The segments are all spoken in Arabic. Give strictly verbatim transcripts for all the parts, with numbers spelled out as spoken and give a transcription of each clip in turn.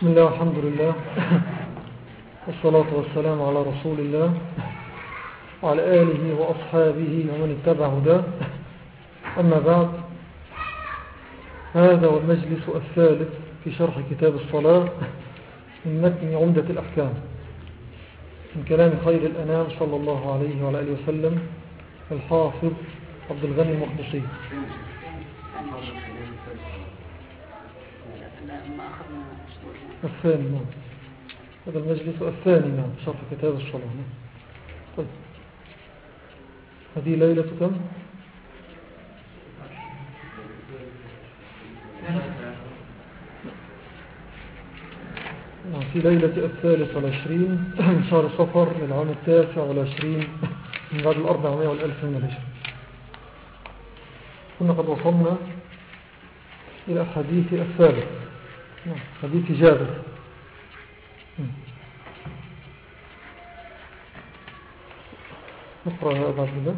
بسم الله والحمد لله والصلاة والسلام على رسول الله وعلى آله وأصحابه ومن اتبع هداه. أما بعد، هذا هو المجلس الثالث في شرح كتاب الصلاة من متن عمدة الأحكام من كلام خير الأنام صلى الله عليه وعلى آله وسلم الحافظ عبد الغني المقدسي. الثاني نعم، هذا المجلس الثاني نعم شرح كتاب الصلاة. طيب، هذه ليلة كم؟ في ليلة الثالث والعشرين من شهر صفر للعام التاسع والعشرين من بعد الأربعمائة والألف من الهجرة. كنا قد وصلنا إلى الحديث الثالث، حديث جابر. نقرأ هذا بعد ذلك.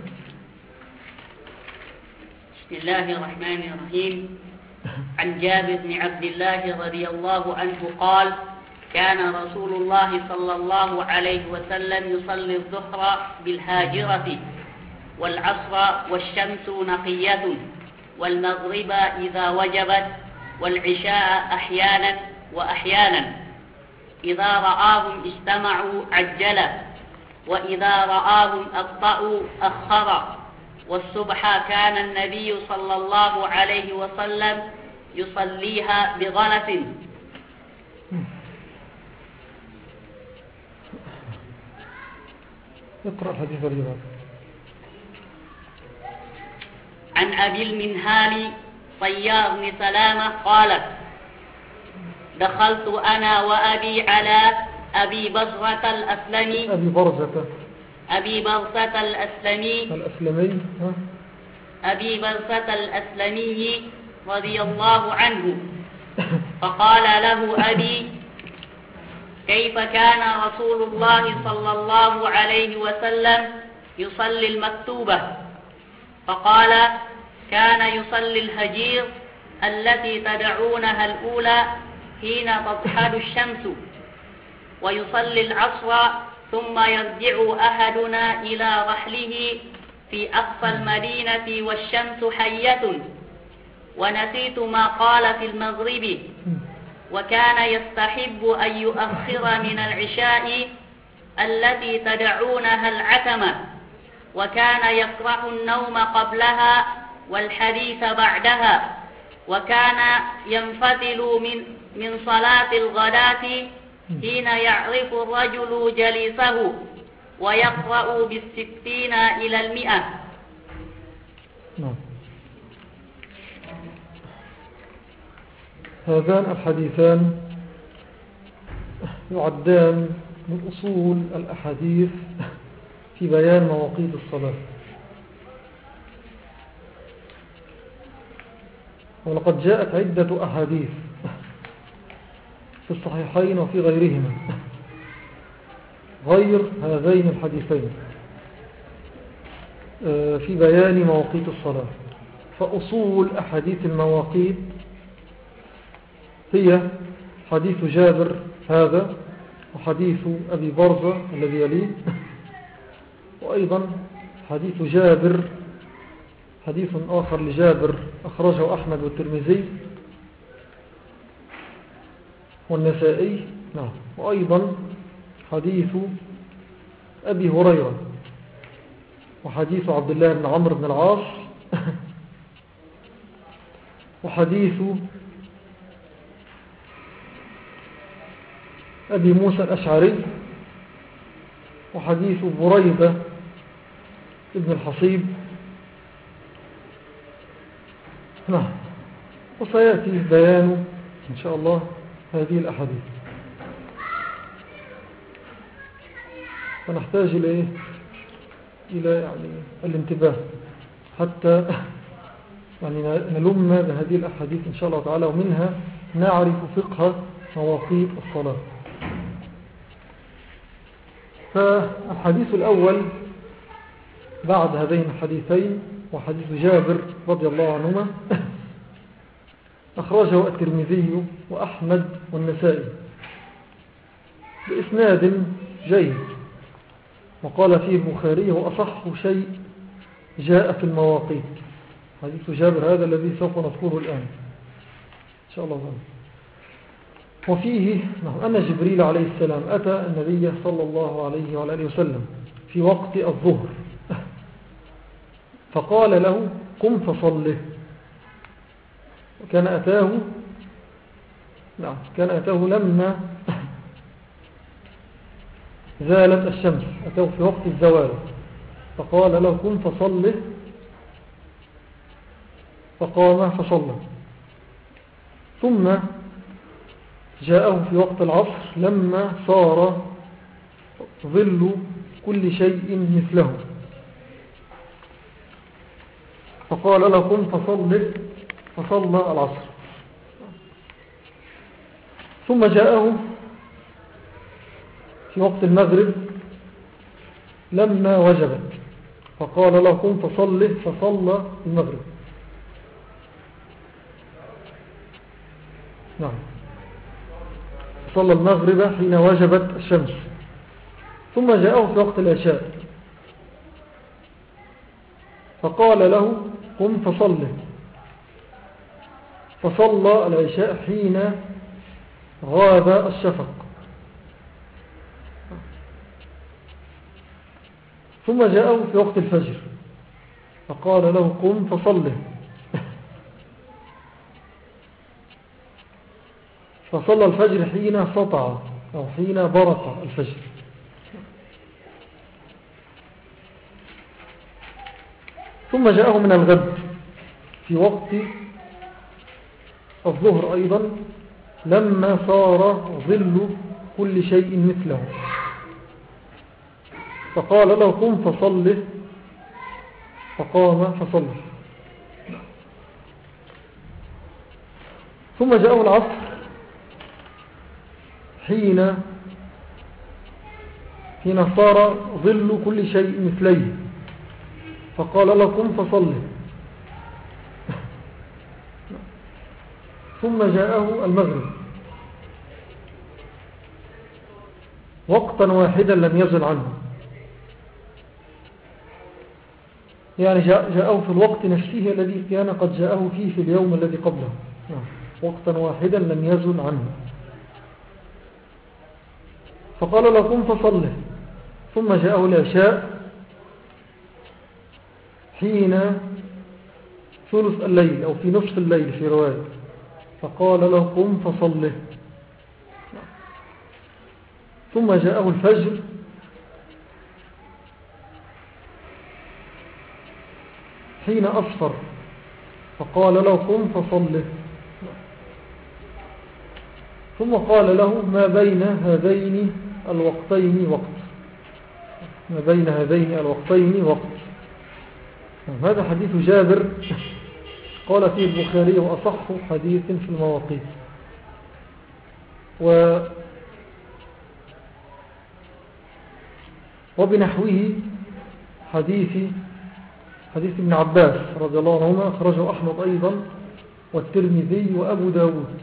بسم الله الرحمن الرحيم. عن جابر بن عبد الله رضي الله عنه قال: كان رسول الله صلى الله عليه وسلم يصلي الظهر بالهاجرة والعصر والشمس نقية والمغرب إذا وجبت والعشاء أحيانا وأحيانا. إذا رآهم اجتمعوا عجل وإذا رآهم أبطأوا أخر. والصبح كان النبي صلى الله عليه وسلم يصليها بغلس. اقرأ حديث الرواية. عن أبي المنهال طيار بن سلامة قال: دخلت أنا وأبي على أبي بزرة الأسلمي أبي برزة أبي برزة الأسلمي الأسلمي أبي برزة الأسلمي رضي الله عنه، فقال له أبي: كيف كان رسول الله صلى الله عليه وسلم يصلي المكتوبة؟ فقال: كان يصلي الهجير التي تدعونها الأولى حين تضحل الشمس، ويصلي العصر ثم يرجع أحدنا إلى رحله في أقصى المدينة والشمس حية. ونسيت ما قال في المغرب. وكان يستحب أن يؤخر من العشاء التي تدعونها العتمة، وكان يكره النوم قبلها والحديث بعدها، وكان ينفتل من من صلاة الغداة حين يعرف الرجل جليسه ويقرأ بالستين إلى المئة. هذان الحديثان يعدان من أصول الأحاديث في بيان مواقيت الصلاة. ولقد جاءت عدة أحاديث في الصحيحين وفي غيرهما غير هذين الحديثين في بيان مواقيت الصلاة. فأصول أحاديث المواقيت هي حديث جابر هذا، وحديث أبي برزة الذي يليه، وأيضا حديث جابر حديث آخر لجابر أخرجه أحمد والترمذي والنسائي، نعم، وأيضا حديث أبي هريرة وحديث عبد الله بن عمرو بن العاص وحديث أبي موسى الأشعري وحديث بريدة ابن الحصيب، نعم. وسيأتي بيان إن شاء الله هذه الأحاديث. فنحتاج إلى إلى يعني الانتباه حتى يعني نلم بهذه الأحاديث إن شاء الله تعالى، ومنها نعرف فقه مواقيت الصلاة. فالحديث الأول بعد هذين الحديثين وحديث جابر رضي الله عنهما أخرجه الترمذي وأحمد والنسائي بإسناد جيد. وقال فيه البخاري هو أصح شيء جاء في المواقيت، حديث جابر هذا الذي سوف نذكره الآن إن شاء الله تعالى. وفيه أن جبريل عليه السلام أتى النبي صلى الله عليه وعلى آله وسلم في وقت الظهر فقال له قم فصله. كان أتاه نعم كان أتاه لما زالت الشمس، أتاه في وقت الزوال فقال له قم فصله فقام فصلى. ثم جاءه في وقت العصر لما صار ظل كل شيء مثله فقال له قم فصله فصلى العصر. ثم جاءه في وقت المغرب لما وجبت فقال له قم فصله فصلى المغرب. نعم صلى المغرب حين وجبت الشمس. ثم جاءه في وقت العشاء فقال له قم فصله فصلى العشاء حين غاب الشفق. ثم جاءه في وقت الفجر فقال له قم فصله فصلى الفجر حين سطع أو حين برق الفجر. ثم جاءه من الغد في وقت الظهر أيضا لما صار ظل كل شيء مثله فقال له قم فصله فقام فصله. ثم جاءه العصر حين حين صار ظل كل شيء مثليه فقال له قم فصله. ثم جاءه المغرب وقتا واحدا لم يزل عنه، يعني جاءه في الوقت نفسه الذي كان قد جاءه فيه في اليوم الذي قبله، وقتا واحدا لم يزل عنه فقال له قم فصله. ثم جاءه العشاء حين ثلث الليل أو في نصف الليل في رواية فقال له قم فصله. ثم جاءه الفجر حين أصفر فقال له قم فصله. ثم قال له ما بين هذين الوقتين وقت، ما بين هذين الوقتين وقت. هذا حديث جابر قال فيه البخاري وأصح حديث في المواقيت. و وبنحوه حديث حديث ابن عباس رضي الله عنهما أخرجه أحمد أيضا والترمذي وأبو داود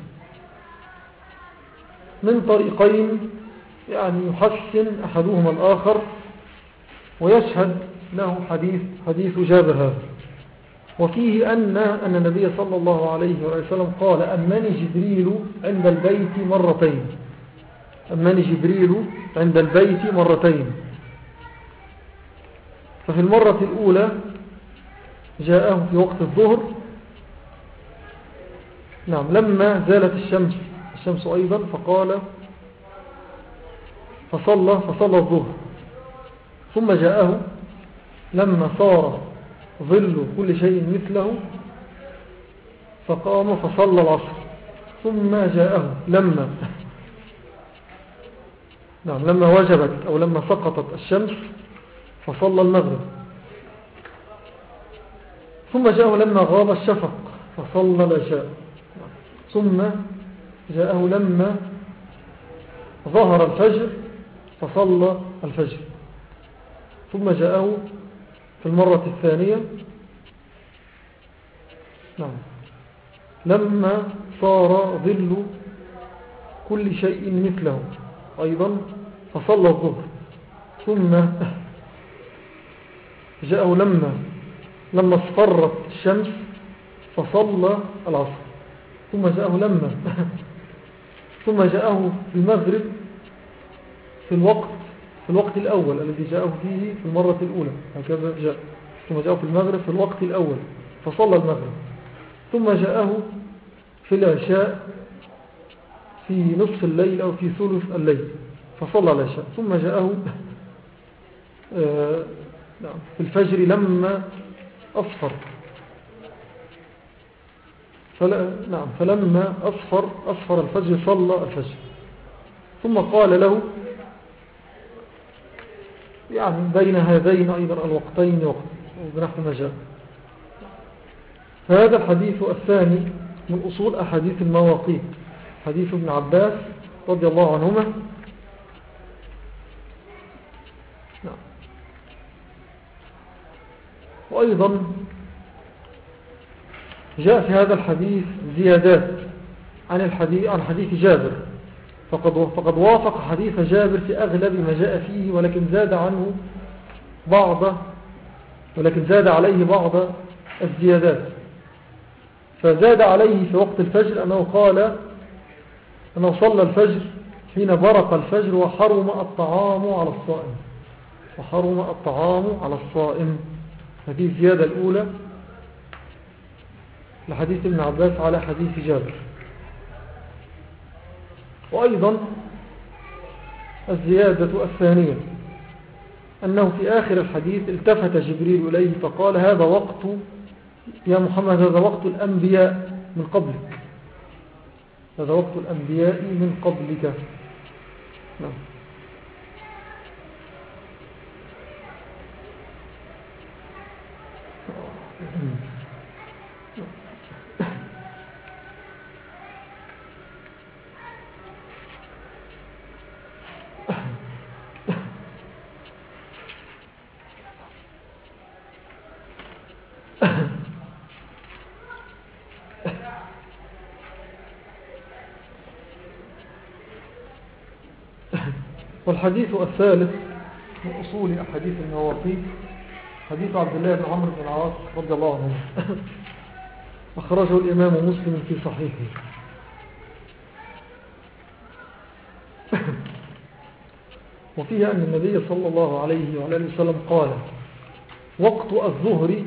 من طريقين، يعني يحسن أحدهما الآخر ويشهد له حديث حديث جابر هذا. وفيه أن أن النبي صلى الله عليه وسلم قال أمني جبريل عند البيت مرتين، أمني جبريل عند البيت مرتين. ففي المرة الأولى جاءه في وقت الظهر، نعم لما زالت الشمس الشمس أيضا فقال فصلى فصلى الظهر. ثم جاءه لما صار ظل كل شيء مثله فقام فصلى العصر. ثم جاءه لما نعم لما وجبت أو لما سقطت الشمس فصلى المغرب. ثم جاءه لما غاب الشفق فصلى العشاء. ثم جاءه لما ظهر الفجر فصلى الفجر. ثم جاءه في المرة الثانية نعم لما صار ظل كل شيء مثله أيضا فصلى الظهر، ثم جاءه لما لما اصفرت الشمس فصلى العصر، ثم جاءه لما ثم جاءه المغرب في الوقت في الوقت الأول الذي جاءه فيه في المرة الأولى، هكذا جاء. ثم جاءه في المغرب في الوقت الأول فصلى المغرب، ثم جاءه في العشاء في نصف الليل أو في ثلث الليل فصلى العشاء، ثم جاءه آه في الفجر لما أصفر فلا نعم فلما أصفر أصفر الفجر صلى الفجر، ثم قال له يعني بين هذين أيضا الوقتين وقت بنحو ما جاء. فهذا الحديث الثاني من أصول أحاديث المواقيت، حديث ابن عباس رضي الله عنهما. نعم. وأيضا جاء في هذا الحديث زيادات عن الحديث عن حديث جابر، فقد فقد وافق حديث جابر في أغلب ما جاء فيه، ولكن زاد عنه بعض ولكن زاد عليه بعض الزيادات. فزاد عليه في وقت الفجر أنه قال أنه صلى الفجر حين برق الفجر وحرم الطعام على الصائم وحرم الطعام على الصائم. هذه الزيادة الأولى لحديث ابن عباس على حديث جابر. وأيضا الزيادة الثانية أنه في آخر الحديث التفت جبريل إليه فقال هذا وقت يا محمد هذا وقت الأنبياء من قبلك هذا وقت الأنبياء من قبلك. نعم. والحديث الثالث من أصول أحاديث المواقيت حديث عبد الله بن عمرو بن العاص رضي الله عنه، أخرجه الإمام مسلم في صحيحه. وفيها أن النبي صلى الله عليه وآله وسلم قال وقت الظهر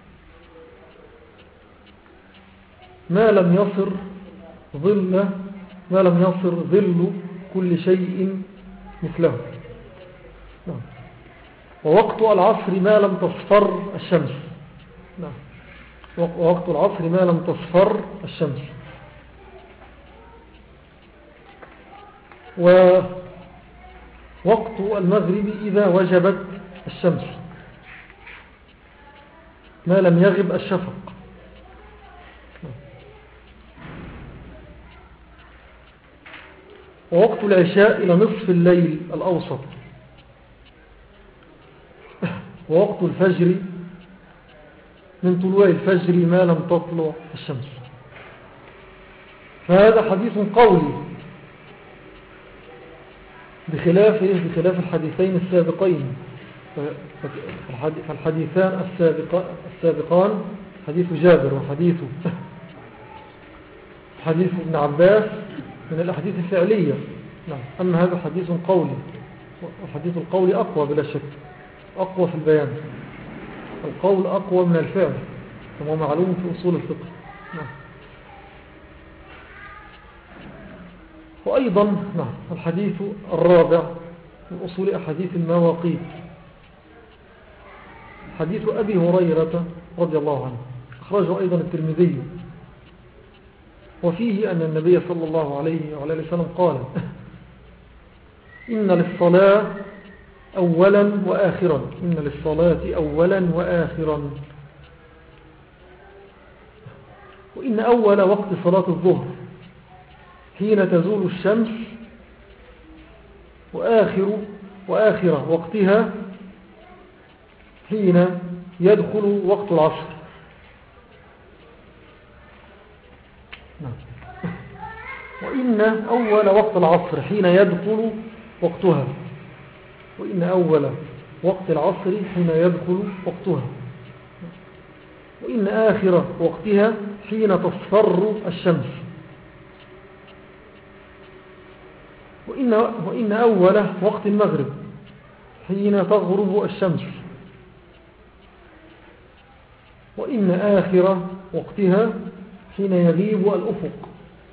ما لم يصر ظل ما لم يصر ظل كل شيء مثله. نعم. ووقت العصر ما لم تصفر الشمس. نعم. ووقت العصر ما لم تصفر الشمس. ووقت المغرب إذا وجبت الشمس ما لم يغب الشفق. ووقت العشاء إلى نصف الليل الأوسط. ووقت الفجر من طلوع الفجر ما لم تطلع الشمس. فهذا حديث قولي بخلاف بخلاف الحديثين السابقين. فالحديثان السابقان حديث جابر وحديث حديث ابن عباس من الأحاديث الفعلية. نعم. أما هذا حديث قولي، والحديث القولي أقوى بلا شك، أقوى في البيان. القول أقوى من الفعل كما معلوم في أصول الفقه. نعم. وأيضا نعم الحديث الرابع من أصول أحاديث المواقيت حديث أبي هريرة رضي الله عنه، أخرجه أيضا الترمذي، وفيه أن النبي صلى الله عليه وعلى آله وسلم قال إن للصلاة أولا وآخرا إن للصلاة أولا وآخرا وإن أول وقت صلاة الظهر حين تزول الشمس وآخر وآخر وقتها حين يدخل وقت العصر. وإن أول وقت العصر حين يدخل وقتها وإن أول وقت العصر حين يدخل وقتها، وإن آخر وقتها حين تصفر الشمس، وإن, وإن أول وقت المغرب حين تغرب الشمس، وإن آخر وقتها حين يغيب الأفق.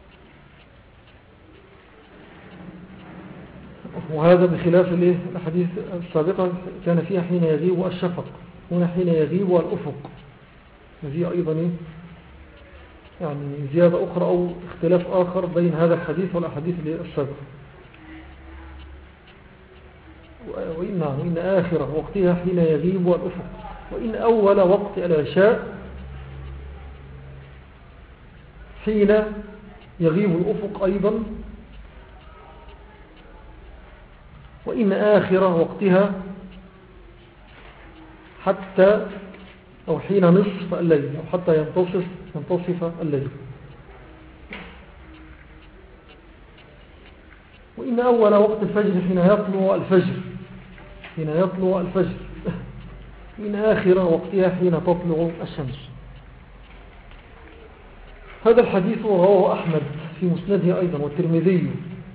وهذا بخلاف الحديث السابقة كان فيها حين يغيب الشفق، هنا حين يغيب الأفق. هذه أيضا يعني زيادة أخرى أو اختلاف آخر بين هذا الحديث والأحاديث السابقة. وإن, وإن آخر وقتها حين يغيب الأفق، وإن أول وقت العشاء حين يغيب الأفق أيضا، وإن آخر وقتها حتى أو حين نصف الليل أو حتى ينتصف, ينتصف الليل. وإن أول وقت الفجر حين يطلع الفجر حين يطلع الفجر وإن آخر وقتها حين تطلع الشمس. هذا الحديث رواه أحمد في مسنده أيضا والترمذي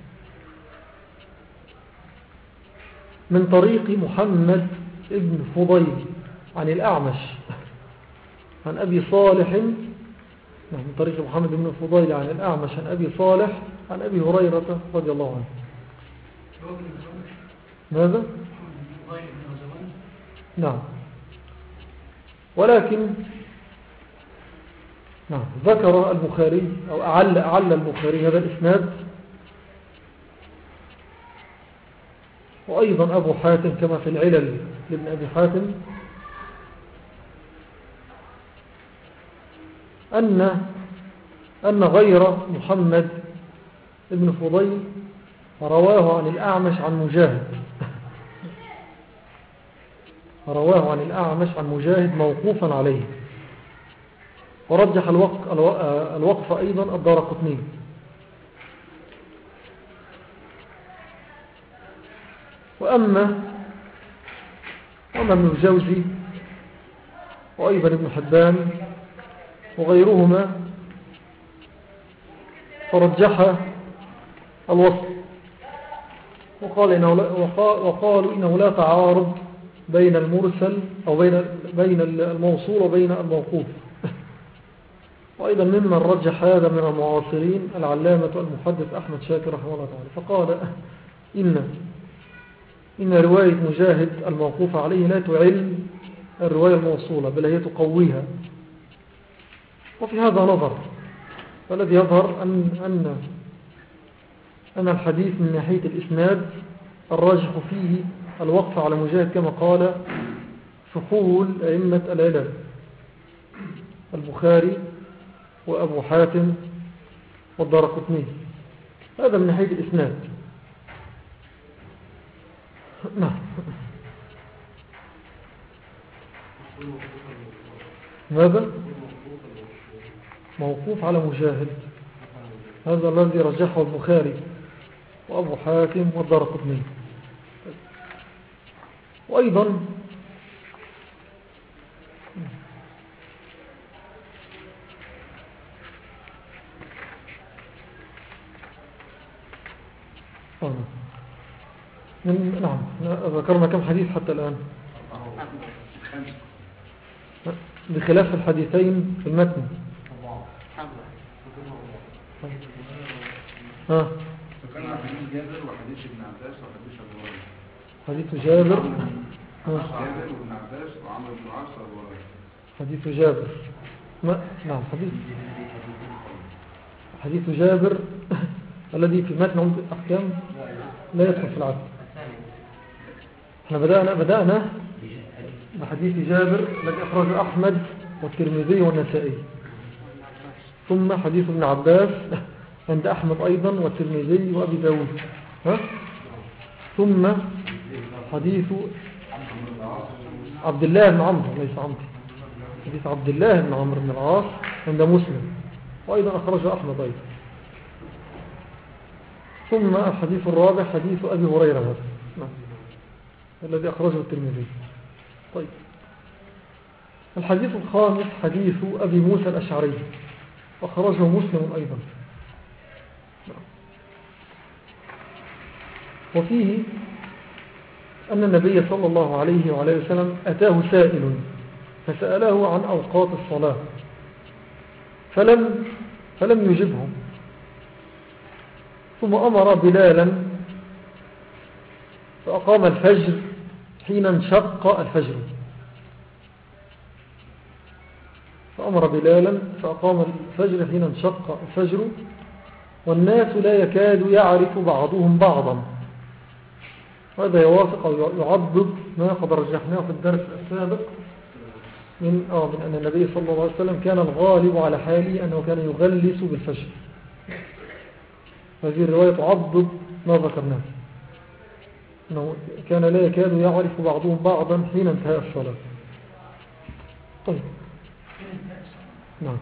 من طريق محمد ابن فضيل عن الأعمش عن أبي صالح، من طريق محمد بن فضيل عن الأعمش عن أبي صالح عن أبي هريرة رضي الله عنه. ماذا؟ نعم، ولكن نعم ذكر البخاري أو أعل, أعل البخاري هذا الإسناد، وأيضا أبو حاتم كما في العلل لابن أبي حاتم أن أن غير محمد ابن فضيل رواه عن الأعمش عن مجاهد رواه عن الأعمش عن مجاهد موقوفا عليه، ورجح الوقف, الوقف أيضا الدارقطني. وأما وأما ابن الجوزي وأيضا ابن حبان وغيرهما فرجح الوصف، وقال إنه وقالوا إنه لا تعارض بين المرسل أو بين بين الموصول وبين الموقوف. وأيضا ممن رجح هذا من المعاصرين العلامة المحدث أحمد شاكر رحمه الله تعالى، فقال إن إن رواية مجاهد الموقوف عليه لا تعل الرواية الموصولة بل هي تقويها. وفي هذا نظر، فالذي يظهر أن, أن, أن الحديث من ناحية الإسناد الراجح فيه الوقف على مجاهد كما قال فحول أئمة العلل البخاري وأبو حاتم والدارقطني. هذا من ناحية الإسناد. نعم. ماذا؟ موقوف على مجاهد، هذا الذي رجحه البخاري وأبو حاتم والدارقطني. وأيضا من نعم ذكرنا كم حديث حتى الآن بخلاف الحديثين في المتن. ها فكان حديث جابر وحديث ابن عباس وحديث ابو هريره. حديث جابر جابر وابن عباس وعمرو بن العاص وابو هريره. حديث جابر ما نعم حديث حديث جابر الذي في متن عمدة الأحكام لا يدخل في العدل. احنا بدأنا بدأنا بحديث جابر الذي أخرجه أحمد والترمذي والنسائي، ثم حديث ابن عباس عند أحمد أيضا والترمذي وأبي داود، ها؟ ثم حديث عبد الله بن عمرو ليس عمرو حديث عبد الله بن عمرو بن العاص عند مسلم وأيضا أخرجه أحمد أيضا، ثم الحديث الرابع حديث أبي هريرة. الذي أخرجه الترمذي. طيب، الحديث الخامس حديث أبي موسى الأشعري، أخرجه مسلم أيضا. وفيه أن النبي صلى الله عليه وعليه وسلم أتاه سائل فسأله عن أوقات الصلاة فلم, فلم يجبه، ثم أمر بلالا فأقام الفجر حين انشق الفجر فأمر بلالا فأقام الفجر حين انشق الفجر والناس لا يكاد يعرف بعضهم بعضا. وهذا يوافق أو يعضد ما قد رجحناه في الدرس السابق من, آه من أن النبي صلى الله عليه وسلم كان الغالب على حاله أنه كان يغلس بالفجر. هذه الرواية تعضد ما ذكرناه، أنه كان لا يكاد يعرف بعضهم بعضا حين انتهى الصلاة. طيب، نعم،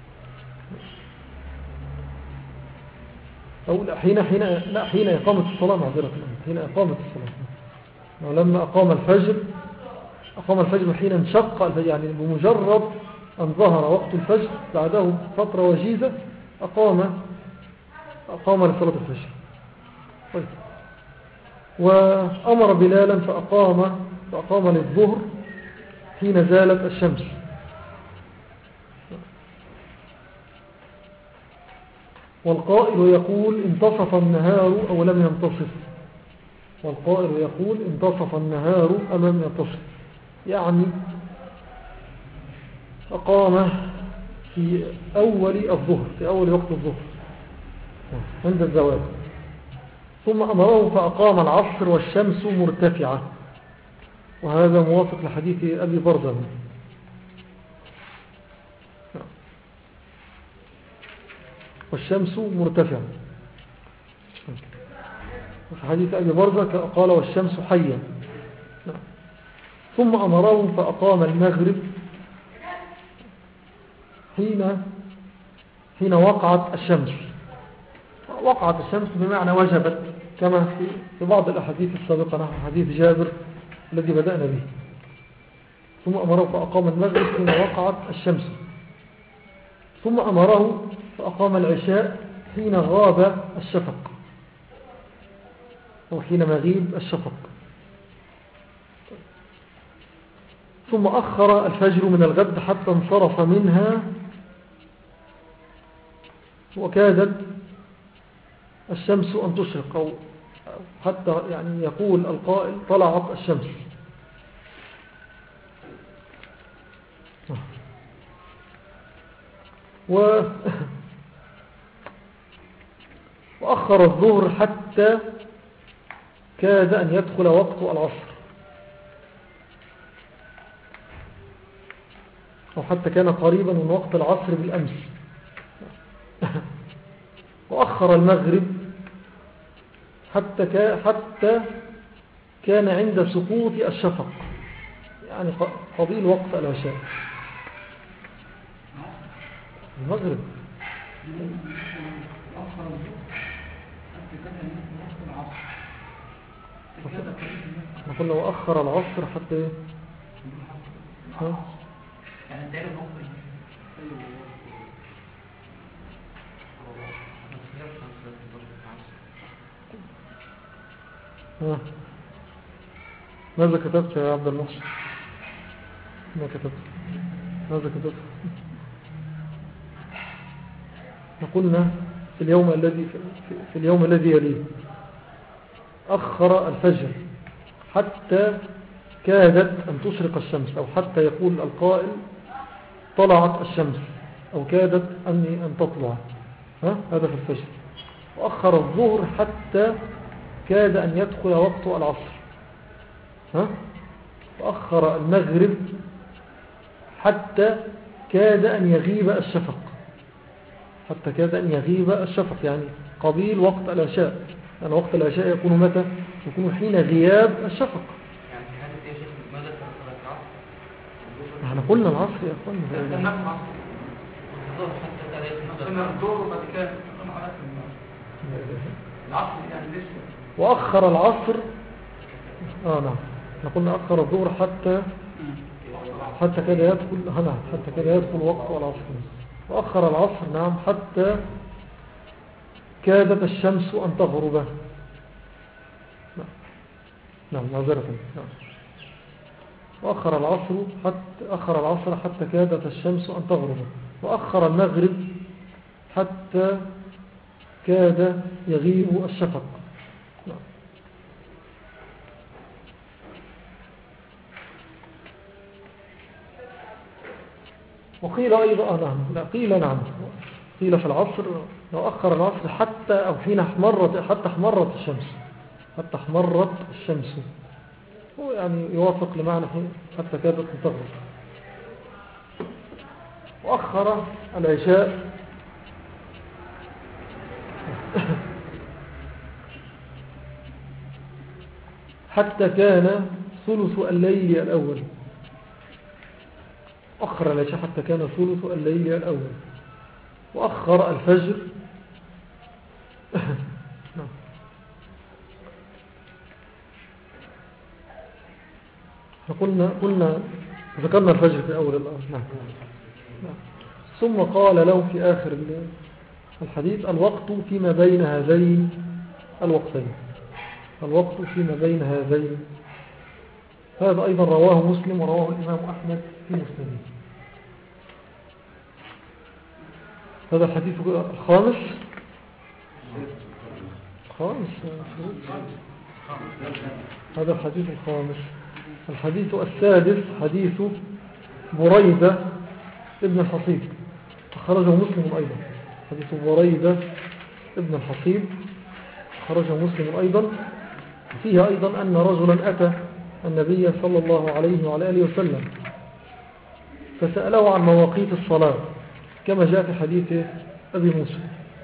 أو لا حين حين لا حين إقامة الصلاة معذرة حين إقامة الصلاة، لما أقام الفجر أقام الفجر حين انشق الفجر، يعني بمجرد أن ظهر وقت الفجر بعده فترة وجيزة أقام أقام لصلاة الفجر. طيب، وأمر بلالا فأقام فأقام للظهر حين زالت الشمس. والقائل يقول انتصف النهار أو لم ينتصف، والقائل يقول انتصف النهار أم لم ينتصف، يعني أقام في أول الظهر، في أول وقت الظهر عند الزوال، ثم أمره فأقام العصر والشمس مرتفعة، وهذا موافق لحديث أبي برزة. والشمس مرتفعة، وفي حديث أبي برزة قال والشمس حية. ثم أمره فأقام المغرب حين حين وقعت الشمس. وقعت الشمس بمعنى وجبت، كما في بعض الأحاديث السابقة نحو حديث جابر الذي بدأنا به. ثم أمره فأقام المغرب حين وقعت الشمس، ثم أمره فأقام العشاء حين غاب الشفق أو حين مغيب الشفق، ثم أخر الفجر من الغد حتى انصرف منها وكادت الشمس أن تشرق، أو حتى يعني يقول القائل طلعت الشمس. و وأخر الظهر حتى كاد أن يدخل وقت العصر، أو حتى كان قريبا من وقت العصر بالأمس. وأخر المغرب حتى حتى كان عند سقوط الشفق، يعني قبيل وقت العشاء. المغرب نقول له أخر العصر حتى ها؟ ها. ماذا كتبت يا عبد المحسن؟ ما كتبت ماذا كتبت؟ نقولنا في اليوم الذي في اليوم الذي يليه أخر الفجر حتى كادت أن تشرق الشمس، أو حتى يقول القائل طلعت الشمس أو كادت أن أن تطلع، ها؟ هذا في الفجر. وأخر الظهر حتى كاد أن يدخل وقت العصر، ها؟ وأخر المغرب حتى كاد أن يغيب الشفق، حتى كاد أن يغيب الشفق يعني قبيل وقت العشاء، يعني وقت العشاء يكون متى؟ يكون حين غياب الشفق. يعني في هذا يا شيخ ماذا تأخر العصر؟ احنا قلنا العصر يا أخوان، النفس العصر الظهر حتى تاريخ المغرب الظهر وبعد كده العصر يعني لسه. وأخر العصر آه نعم احنا قلنا أخر الظهر حتى حتى كده يدخل هنا حتى كده يدخل وقت العصر، وأخر العصر نعم حتى كادت الشمس أن تغرب. نعم نعم معذرة. نعم وأخر العصر حتى أخر العصر حتى كادت الشمس أن تغرب، وأخر المغرب حتى كاد يغيب الشفق. نعم. وقيل أيضا نعم لا قيل نعم قيل في العصر لو أخر العصر حتى أو حين احمرت حتى احمرت الشمس حتى احمرت الشمس، هو يعني يوافق لمعنى حتى كادت أن تغرب. وأخر العشاء حتى كان ثلث الليل الأول. أخر العشاء حتى كان ثلث الليل الأول. وأخر الفجر قلنا قلنا ذكرنا الفجر في أول الأمر. نعم. ثم قال له في آخر الحديث الوقت فيما بين هذين الوقتين، الوقت فيما بين هذين. هذا أيضا رواه مسلم ورواه الإمام أحمد في مسنده. هذا الحديث الخامس خامس هذا الحديث الخامس. الحديث السادس حديث بريدة ابن الحصيب، خرجه مسلم أيضا. حديث بريدة ابن الحصيب خرجه مسلم أيضا. فيه أيضا أن رجلا أتى النبي صلى الله عليه وعلى آله وسلم فسأله عن مواقيت الصلاة كما جاء في حديث أبي موسى،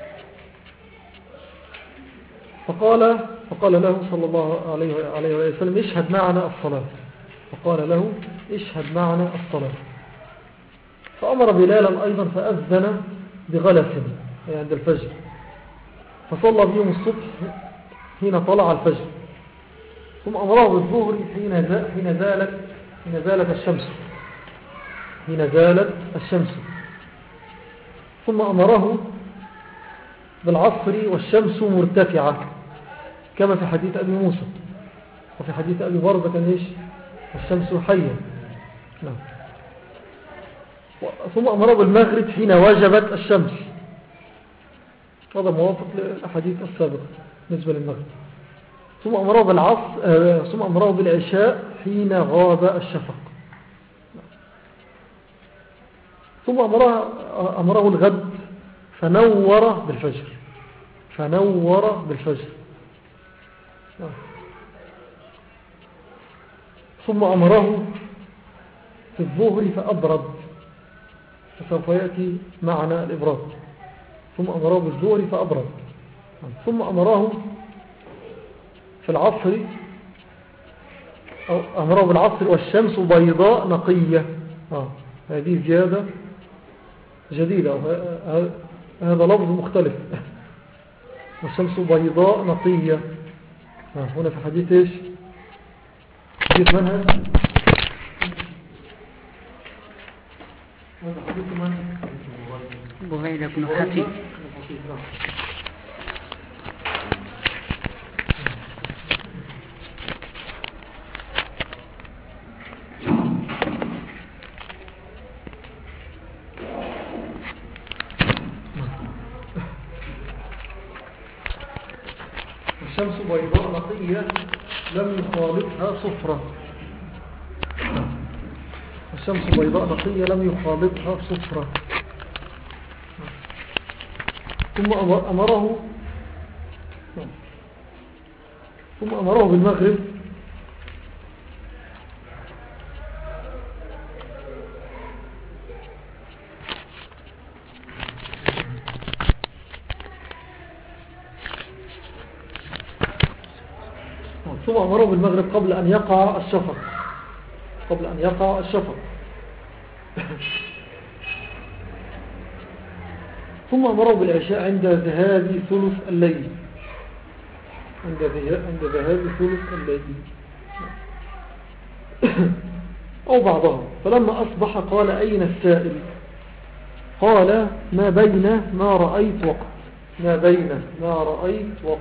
فقال فقال له صلى الله عليه وآله وسلم اشهد معنا الصلاة. فقال له اشهد معنا الصلاة. فأمر بلالا أيضا فأذن بغلس يعني عند الفجر، فصلى بهم الصبح حين طلع الفجر، ثم أمره بالظهر حين حين زالت حين زالت الشمس حين زالت الشمس ثم أمره بالعصر والشمس مرتفعة كما في حديث أبي موسى. وفي حديث أبي برزة كان إيش؟ والشمس حية. نعم. ثم أمره بالمغرب حين وجبت الشمس. هذا موافق للأحاديث السابقة بالنسبة للمغرب. ثم أمره بالعصر آه ثم أمره بالعشاء حين غاب الشفق. ثم أمره, أمره الغد فنور بالفجر فنور بالفجر. ثم أمره في الظهر فأبرد، فسوف يأتي معنا الإبراد. ثم أمره بالظهر فأبرد. ثم أمره في العصر أو أمره بالعصر والشمس بيضاء نقية. آه. هذه زيادة جديدة، هذا لفظ مختلف. والشمس بيضاء نقية. آه. هنا في حديث إيش؟ حديث من هذا؟ هذا حديث من؟ بريدة بن حصيب. الشمس بيضاء نقية لم يخالطها صفرة. الشمس بيضاء نقية لم يخالطها صفرة. ثم أمره ثم أمره بالمغرب ثم أمره بالمغرب قبل أن يقع الشفق قبل أن يقع الشفق ثم أمره بالعشاء عند ذهاب ثلث الليل عند ذهاب ثلث الليل. أو بعضها. فلما أصبح قال أين السائل؟ قال ما بين ما رأيت وقت، ما بين ما رأيت وقت.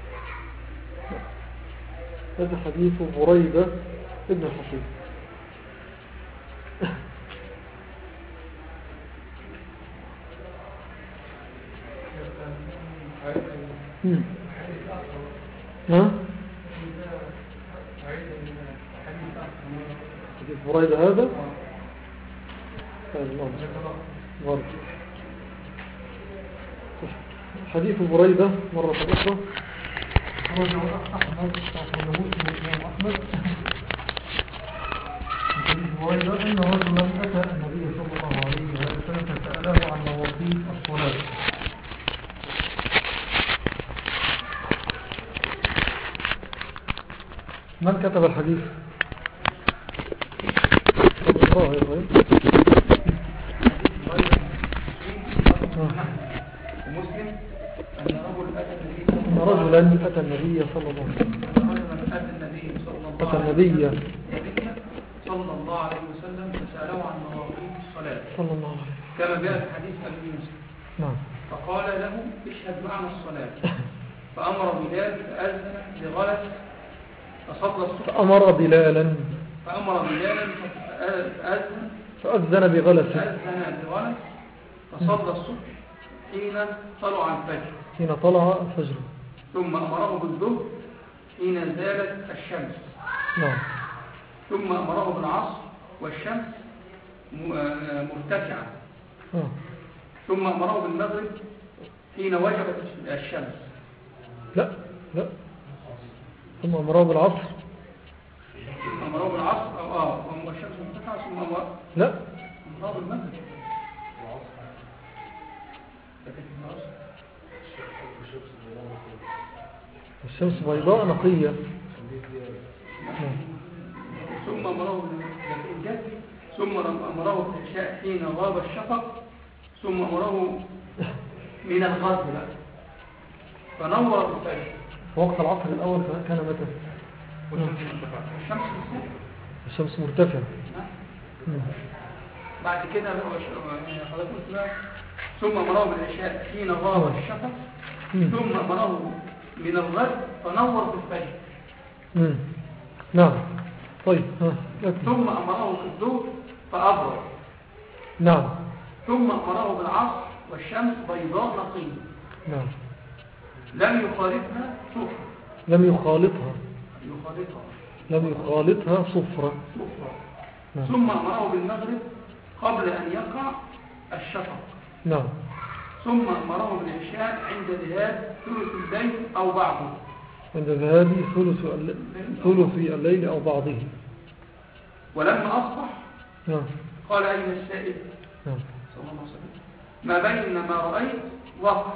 هذا حديث بريدة ابن الحصيب. ها؟ حديث بريدة هذا حديث بريدة مرة أخرى رجع أحمد أحمد حديث بريدة أن رجلا أتى النبي صلى الله عليه وسلم فسأله عن مواقيت الصلاة. من كتب الحديث؟ ومسلم أن رجلا أتى النبي صلى الله عليه وسلم أتى النبي صلى الله عليه وسلم فسأله عن مواقيت الصلاة صلى الله عليه وسلم كما جاء في حديث أبي مسلم. نعم. فقال له اشهد معنا الصلاة فأمر بلال فأذن لغلس فصلى الصبح. فأمر بلالا فأمر بلالا فأذن فأذن بغلس فأذن بغلس فصلى الصبح حين طلع الفجر حين طلع الفجر. ثم أمره بالظهر حين زالت الشمس. نعم. ثم أمره بالعصر والشمس مرتفعة. آه. ثم أمره بالمغرب حين وجبت الشمس. لا لا ثم أمره بالعصر. ثم أمره بالعصر أو آه والشمس مرتفعة ثم أمره لا أمره بالمغرب. الشمس بيضاء نقية. ثم أمره بالجد ثم أمره بالعشاء حين غاب الشفق ثم أمره من الغد بقى فنور بالفجر. وقت العصر الأول كان متى؟ الشمس الشمس مرتفعة. بعد كده حضرتك قلت بقى ثم أمره بالعشاء حين غاب الشفق ثم أمره من الغد فنور بالفجر. امم نعم. طيب ها. ثم أمره بالظهر فأبرد. نعم. ثم أمره بالعصر والشمس بيضاء نقية. نعم. لم يخالطها صفرة. لم يخالطها يخالطها لم يخالطها صفرة. صفرة. نعم. ثم أمره بالمغرب قبل أن يقع الشفق. نعم. ثم أمره بالعشاء عند ذهاب ثلث الليل أو بعضه. عند ذهاب ثلث ثلث الليل أو بعضه. ولما أصبح نعم. قال أين السائل؟ نعم. صلى الله عليه وسلم ما بين ما رأيت وقع.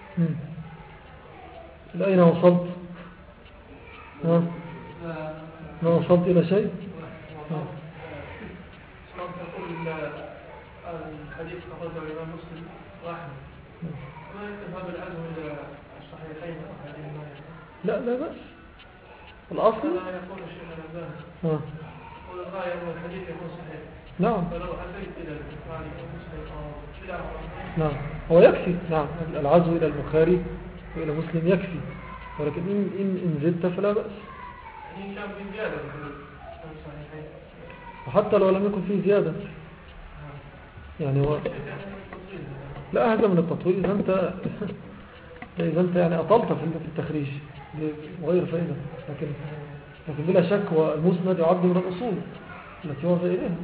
أين وصلت؟ ها؟ ما وصلت إلى شيء؟ تقول الحديث أخرجه الإمام مسلم وأحمد ما يكتب هذا العزم إلى الصحيحين لا لا بأس. الأصل لا يقول الشيخ الألباني ها والغاية أن الحديث يكون صحيح. نعم. فلو حديث إلى البخاري ومسلم أو إلى نعم هو يكفي. نعم العزو إلى البخاري وإلى مسلم يكفي، ولكن إن إن إن زدت فلا بأس. يعني كان في زيادة في الصحيحين وحتى لو لم يكن فيه زيادة يعني هو لا هذا من التطويل. إذا أنت إذا أنت يعني أطلت في التخريج وغير فائدة، لكن لكن بلا شك والمسند يعد من الأصول التي وضع إليها.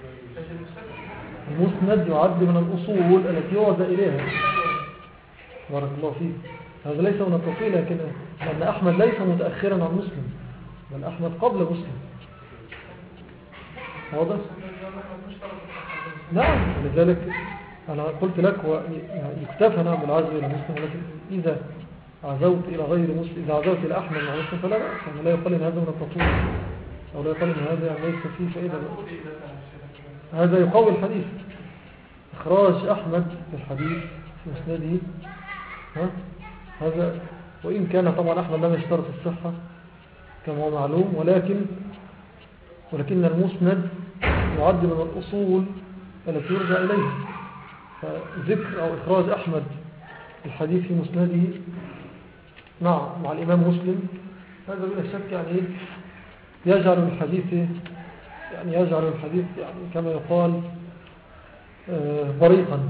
المسند يعد من الأصول التي وضع إليها. بارك الله فيك. هذا ليس من التطويل، لكن لأن أحمد ليس متأخرا عن مسلم، بل أحمد قبل مسلم. واضح؟ نعم. لذلك أنا قلت لك يكتفى نعم بالعزو إلى مسلم، ولكن إذا عزوت إلى غير مسلم، إذا عزوت إلى أحمد مع مسلم فلا بأس. يعني لا يقال إن هذا من التطويل، أو لا يقال إن هذا يعني ليس فيه فائدة. هذا يقوي الحديث. إخراج أحمد في الحديث في مسنده ها هذا، وإن كان طبعا أحمد لم يشترط الصحة كما هو معلوم، ولكن ولكن المسند يعد من الأصول التي يرجع إليها. فذكر أو إخراج أحمد الحديث في مسنده مع مع الإمام مسلم هذا بلا شك يعني يجعل الحديث يعني يجعل الحديث يعني كما يقال بريقا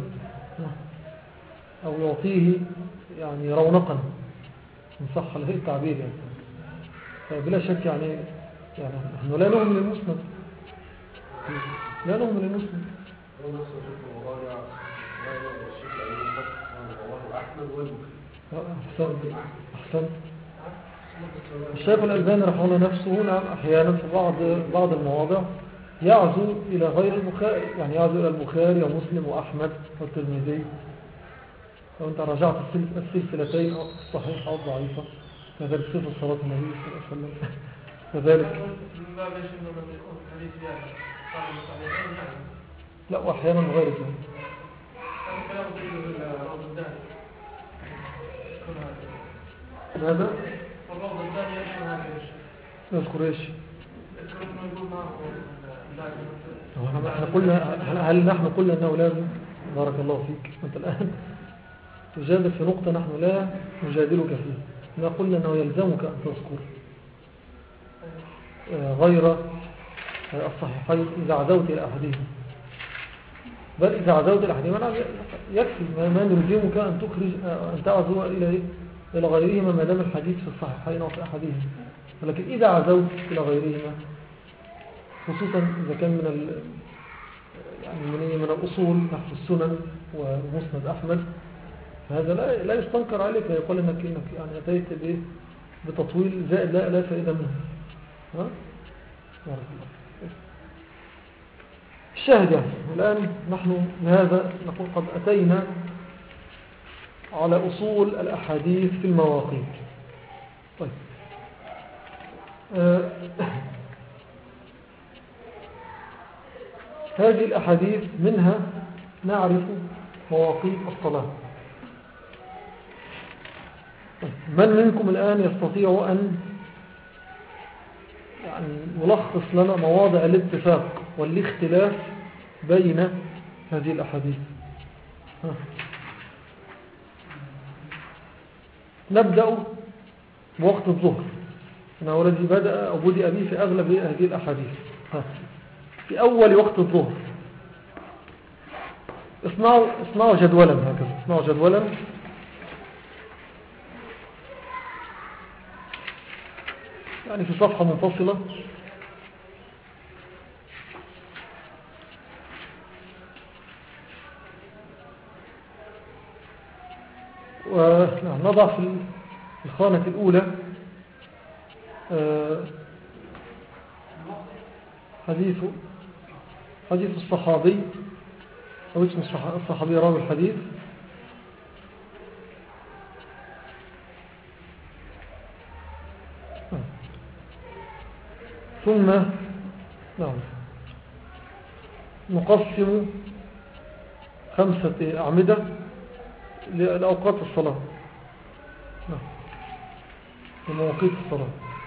أو يعطيه يعني رونقا إن صح له التعبير يعني. فبلا شك يعني يعني نحن لا نؤمن للمسند لا نؤمن للمسند أحسن أحسن الشيخ الألباني رحمه الله نفسه نعم أحيانا في بعض بعض المواضع يعزو إلى غير البخاري يعني يعزو إلى البخاري ومسلم وأحمد والترمذي. لو أنت رجعت السلسلتين الصحيحة أو الضعيفة كذلك صفة صلاة النبي صلى الله عليه وسلم كذلك لا وأحيانا غير ذلك. ماذا؟ يذكر ايش؟ احنا قلنا هل نحن قلنا انه لازم؟ بارك الله فيك. انت الان تجادل في نقطة نحن لا نجادلك فيها. قلنا انه يلزمك ان تذكر غير الصحيحين اذا عزوت الى احدهما، بل اذا عزوت الى احدهما يكفي ما نلزمك ان تخرج ان تعزو الى إلى غيرهما ما دام الحديث في الصحيحين أو في أحدهما. ولكن إذا عزوت إلى غيرهما خصوصا إذا كان من ال يعني من من الأصول نحو السنن ومسند أحمد فهذا لا لا يستنكر عليك يقول إنك إنك يعني أتيت بتطويل زائد لا لا فائدة منه. ها؟ بارك الله. الشاهد يعني الآن نحن بهذا نقول قد أتينا على أصول الأحاديث في المواقيت. طيب آه. هذه الأحاديث منها نعرف مواقيت الصلاة. طيب. من منكم الآن يستطيع أن يعني يلخص لنا مواضع الاتفاق والاختلاف بين هذه الأحاديث؟ ها. نبدأ بوقت الظهر إنه الذي بدأ أو بدأ به في أغلب هذه الأحاديث. في أول وقت الظهر اصنعوا, اصنعوا جدولا هكذا اصنعوا جدولا يعني في صفحة منفصلة ونضع في الخانة الأولى حديث حديث الصحابي أو اسم الصحابي راوي الحديث، ثم نعم نقسم خمسة أعمدة لأوقات الصلاة لمواقيت الصلاة.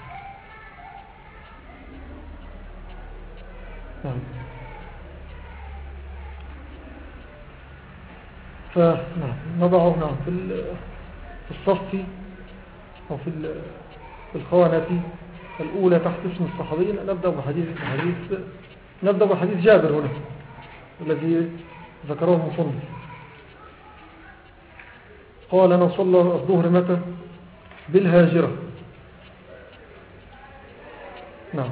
نعم فنضعه نعم في الصف أو في الخانة الأولى تحت اسم الصحابي. نبدأ بحديث بحديث نبدأ بحديث جابر هنا الذي ذكره المصنف. قال أنا صلى الظهر متى؟ بالهاجرة. نعم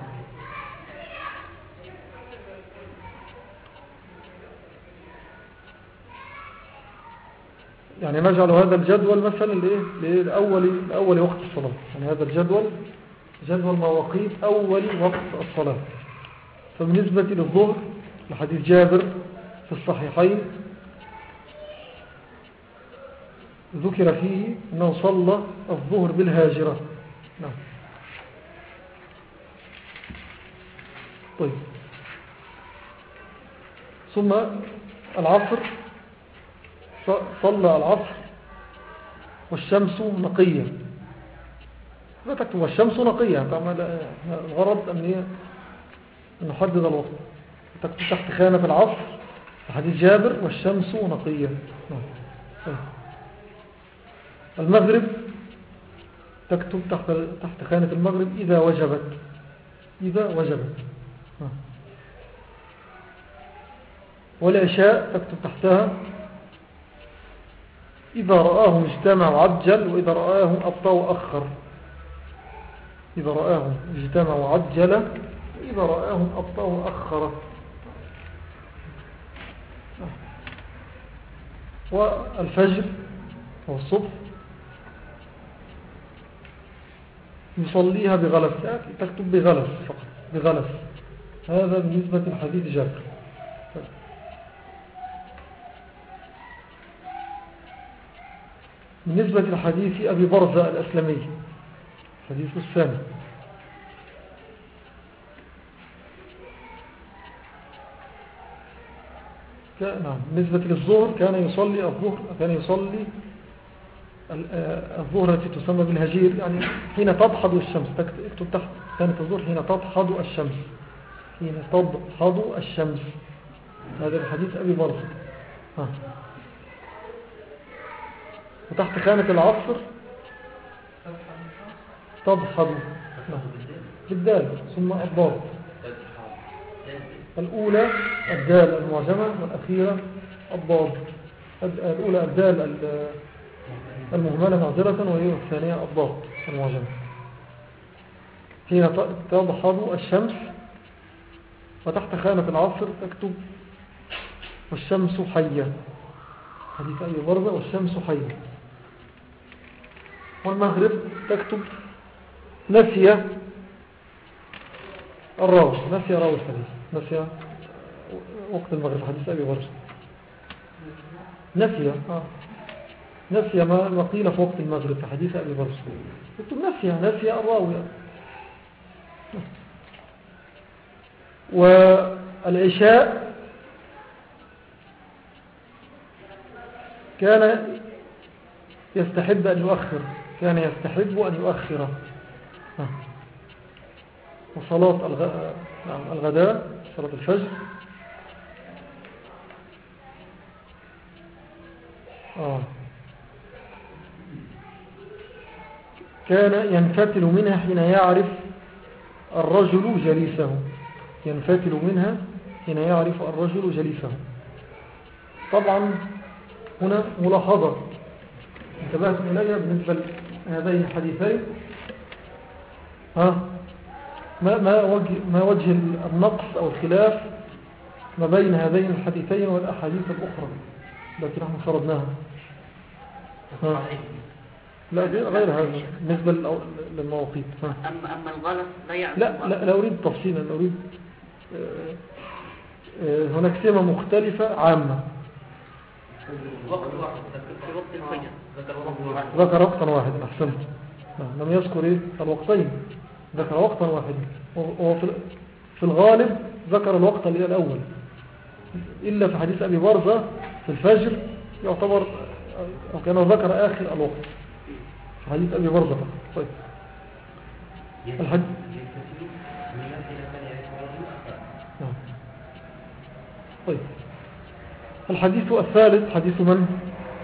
يعني نجعل هذا الجدول مثلا لأول لأول وقت الصلاة. يعني هذا الجدول جدول مواقيت أول وقت الصلاة. فبالنسبة للظهر لحديث جابر في الصحيحين ذكر فيه أنه صلى الظهر بالهاجرة. نعم طيب ثم العصر صلى العصر والشمس نقية. لا تكتب والشمس نقية، الغرض أن هي نحدد الوقت. تكتب تحت خانة العصر في حديث جابر والشمس نقية. المغرب تكتب تحت تحت خانة المغرب إذا وجبت، إذا وجبت. والعشاء تكتب تحتها إذا رآهم اجتمع وعجل، وإذا رآهم أبطأ وأخر. إذا رآهم اجتمع وعجل، وإذا رآهم أبطأ وأخر. والفجر والصبح يصليها بغلس، تكتب بغلس فقط، بغلس. هذا بالنسبة للحديث جابر. بالنسبة لحديث أبي برزة الأسلمي، حديث الثاني، نعم. بالنسبة للظهر كان يصلي الظهر كان يصلي الظهر التي تسمى بالهجير، يعني حين تضحض الشمس. اكتب تحت كانت الظهر حين تضحض الشمس، حين تضحض الشمس. هذا الحديث أبي برزة. ها. وتحت خانة العصر تضحض بالدال ثم الضاد. الأولى الدال المعجمة والأخيرة الضاد. الأولى الدال المهملة معذرة، وهي الثانية الضاد المعجمة. حين تضحض الشمس. وتحت خانة العصر تكتب والشمس حية، حديث أبي برزة والشمس حية. والمغرب تكتب نسي الراوي، نسي راوي الحديث، نسي وقت المغرب، حديث أبي برزة. نسي آه. نسي ما قيل في وقت المغرب في حديث أبي برزة. تكتب نسي نسي الراوي. والعشاء كان يستحب أن يؤخر، كان يستحب أن يؤخر. وصلاة الغ... الغداء، صلاة الفجر آه. كان ينفتل منها حين يعرف الرجل جليسه، ينفتل منها حين يعرف الرجل جليسه. طبعا هنا ملاحظة انتبهتم إليها بالنسبة لهذين الحديثين. ها ما ما وجه ما وجه النقص أو الخلاف ما بين هذين الحديثين والأحاديث الأخرى التي نحن فرضناها؟ ها لا غير هذا بالنسبة للمواقيت. أما أما الغلط لا يعرف. لا لا لا أريد تفصيلا، أريد هناك سمة مختلفة عامة. وقت واحد في وقت الفجر ذكر وقت واحد، ذكر وقتا واحدا. أحسنت. لم يذكر إيه الوقتين، ذكر وقتا واحدا. وهو في الغالب ذكر الوقت الأول، إلا في حديث أبي برزة في الفجر يعتبر أو كان ذكر آخر الوقت في حديث أبي برزة. طيب الحديث طيب الحديث الثالث حديث من؟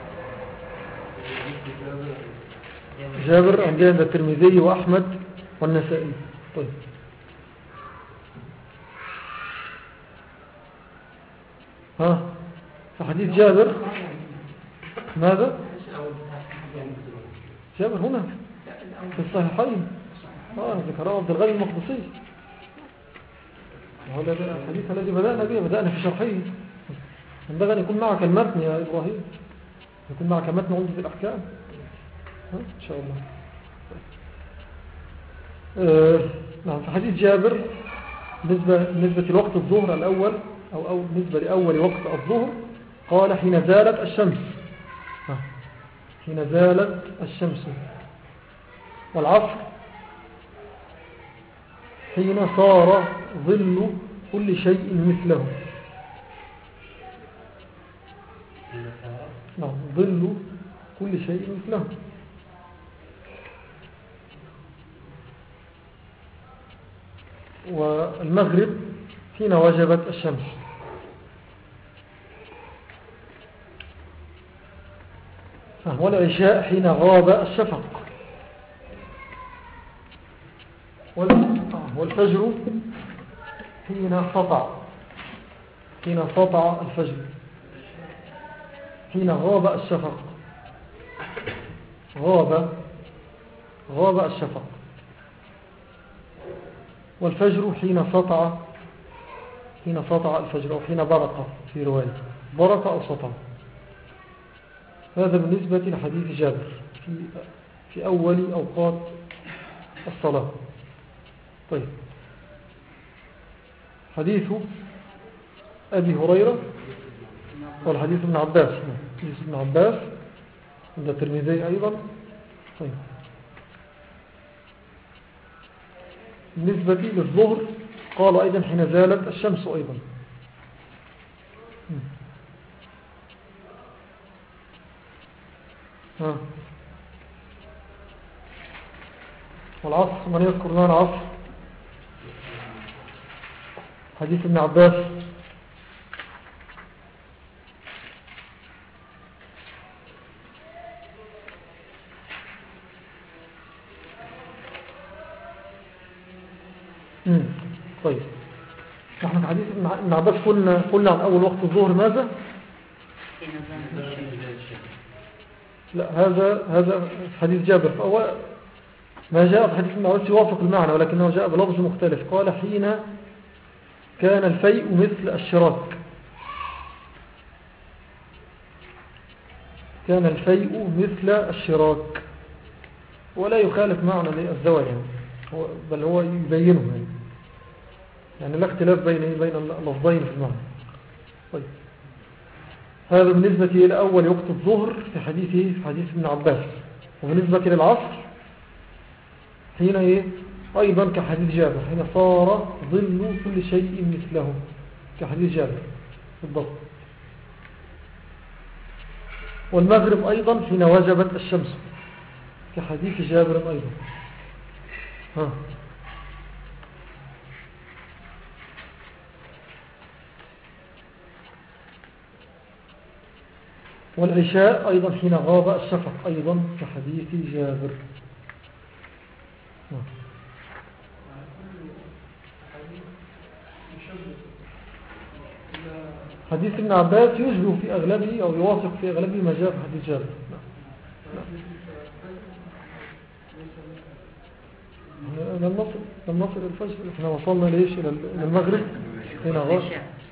جابر، عند الترمذي وأحمد والنسائي. طيب ها في حديث جابر ماذا؟ جابر هنا في الصحيحين اه ذكره عبد الغني المقدسي. هذا الحديث الذي بدأنا به، بدأنا في شرحه. ينبغي أن يكون معك المتن يا إبراهيم، يكون معك متن عمدة الأحكام إن شاء الله. آه نعم في حديث جابر بالنسبة لوقت الظهر الأول أو, أو بالنسبة لأول وقت الظهر قال حين زالت الشمس، حين زالت الشمس. والعصر حين صار ظل كل شيء مثله. نعم ظل كل شيء مثله. والمغرب حين وجبت الشمس. والعشاء حين غاب الشفق. والفجر حين سطع حين سطع الفجر حين غاب الشفق. غاب غاب الشفق. والفجر حين سطع حين سطع الفجر أو حين برق في رواية برق أو سطع. هذا بالنسبة لحديث جابر في, في أول أوقات الصلاة. طيب حديث أبي هريرة والحديث ابن عباس حديث ابن عباس عند الترمذي أيضا. طيب بالنسبة للظهر قال أيضا حين زالت الشمس أيضا. ها والعصر من يذكر لنا العصر حديث ابن عباس. امم طيب نحن في حديث ابن عباس قلنا قلنا عن اول وقت الظهر ماذا؟ لا هذا هذا حديث جابر. فهو ما جاء في حديث ابن عباس يوافق المعنى ولكنه جاء بلفظ مختلف. قال حين كان الفيء مثل الشراك. كان الفيء مثل الشراك ولا يخالف معنى الزوال يعني بل هو يبينه يعني, يعني لا اختلاف بين بين اللفظين في المعنى. طيب هذا بالنسبة إلى أول وقت الظهر في حديثه في حديث ابن عباس. وبالنسبة للعصر حين إيه أيضا كحديث جابر حين صار ظل كل شيء مثله كحديث جابر بالضبط. والمغرب أيضا حين وجبت الشمس كحديث جابر أيضا. ها والعشاء أيضا حين غاب الشفق أيضا كحديث جابر. حديث ابن عباس يشبه في أغلبه أو يوافق في أغلبه ما جاء في حديث جابر. لم نصل لم نصل الفجر. احنا وصلنا ليش إلى المغرب حين غاب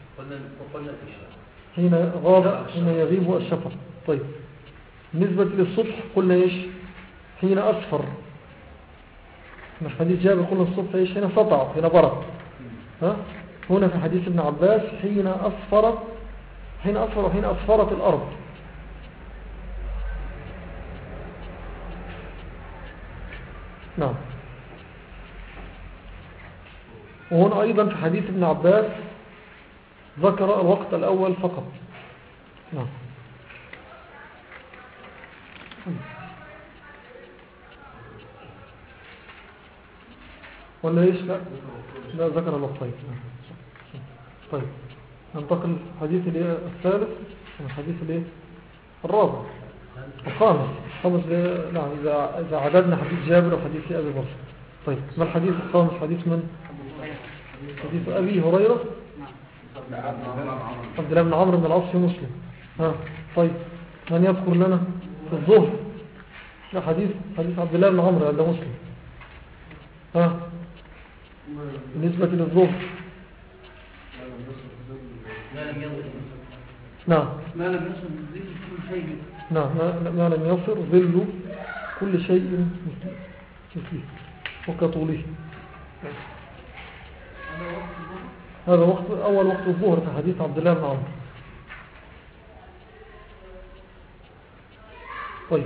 حين غاب حين يغيب الشفق. طيب بالنسبة للصبح قلنا ايش حين أصفر. في حديث جابر قلنا الصبح ايش حين سطع حين برق. ها هنا في حديث ابن عباس حين أصفر حين أصفر وحين أصفرت الأرض. نعم. وهنا أيضا في حديث ابن عباس ذكر الوقت الأول فقط. نعم. ولا ايش؟ لا لا ذكر الوقتين. طيب ننتقل الحديث الثالث الحديث الايه الرابع الخامس خامس نعم اذا اذا عددنا حديث جابر وحديث ابي بكر. طيب ما الحديث الخامس؟ حديث من حديث ابي هريره عبد الله بن عمرو بن العاص في مسلم. ها طيب من يذكر لنا في الظهر حديث حديث عبد الله بن عمرو عند مسلم. ها بالنسبة للظهر نعم ما لم يصل ظل كل شيء. نعم ما لم يصل ظل كل شيء مثله وكطوله. هذا وقت أول وقت الظهر في حديث عبد الله بن عمرو. طيب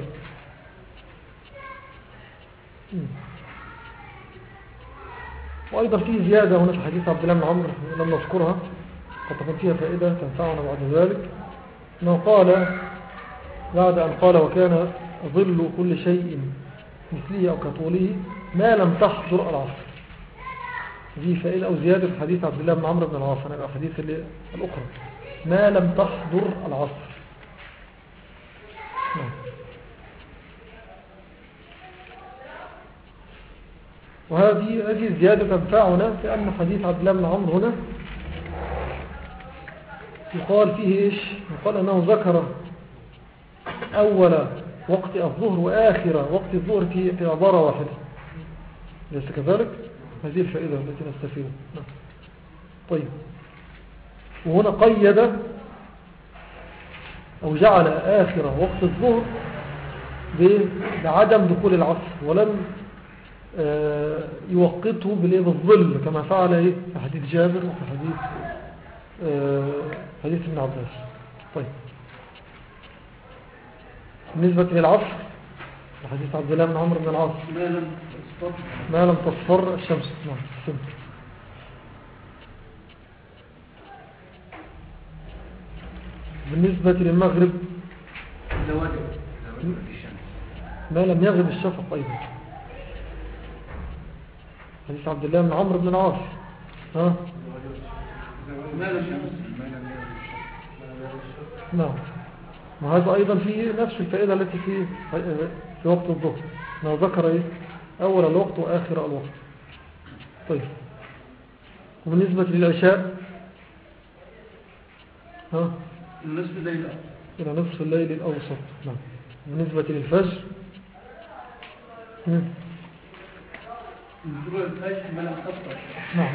وأيضا في زيادة هنا في حديث عبد الله بن عمرو لم نذكرها قد تكون فيها فائدة تنفعنا بعد ذلك. أنه قال بعد أن قال وكان ظل كل شيء مثله أو كطوله ما لم تحضر العصر. دي فائدة أو زيادة في حديث عبد الله بن عمرو بن العاص، أنا الحديث اللي الأخرى ما لم تحضر العصر. نعم. وهذه هذه الزيادة تنفعنا في أن حديث عبد الله بن عمرو هنا يقال فيه إيش؟ يقال أنه ذكر أول وقت الظهر وآخر وقت الظهر في في عبارة واحدة، ليس كذلك؟ هذه الفائدة التي نستفيدها. نعم. طيب، وهنا قيد أو جعل آخر وقت الظهر بعدم دخول العصر، ولم يوقته بالظل كما فعل في حديث جابر وفي حديث حديث ابن عباس. طيب، بالنسبة للعصر حديث عبد الله بن عمرو بن العاص ما لم تصفر الشمس. نعم. بالنسبة للمغرب ما لم يغب الشفق أيضا، حديث عبد الله بن عمرو بن العاص. ها؟ نعم. وهذا أيضا فيه نفس الفائدة التي في في وقت الظهر، ما ذكر إيه؟ أول الوقت وآخر الوقت. طيب، وبالنسبة للعشاء ها؟ نصف الليل إلى نصف الليل الأوسط. نعم. بالنسبة للفجر من طلوع الفجر ما لم تفطر. نعم.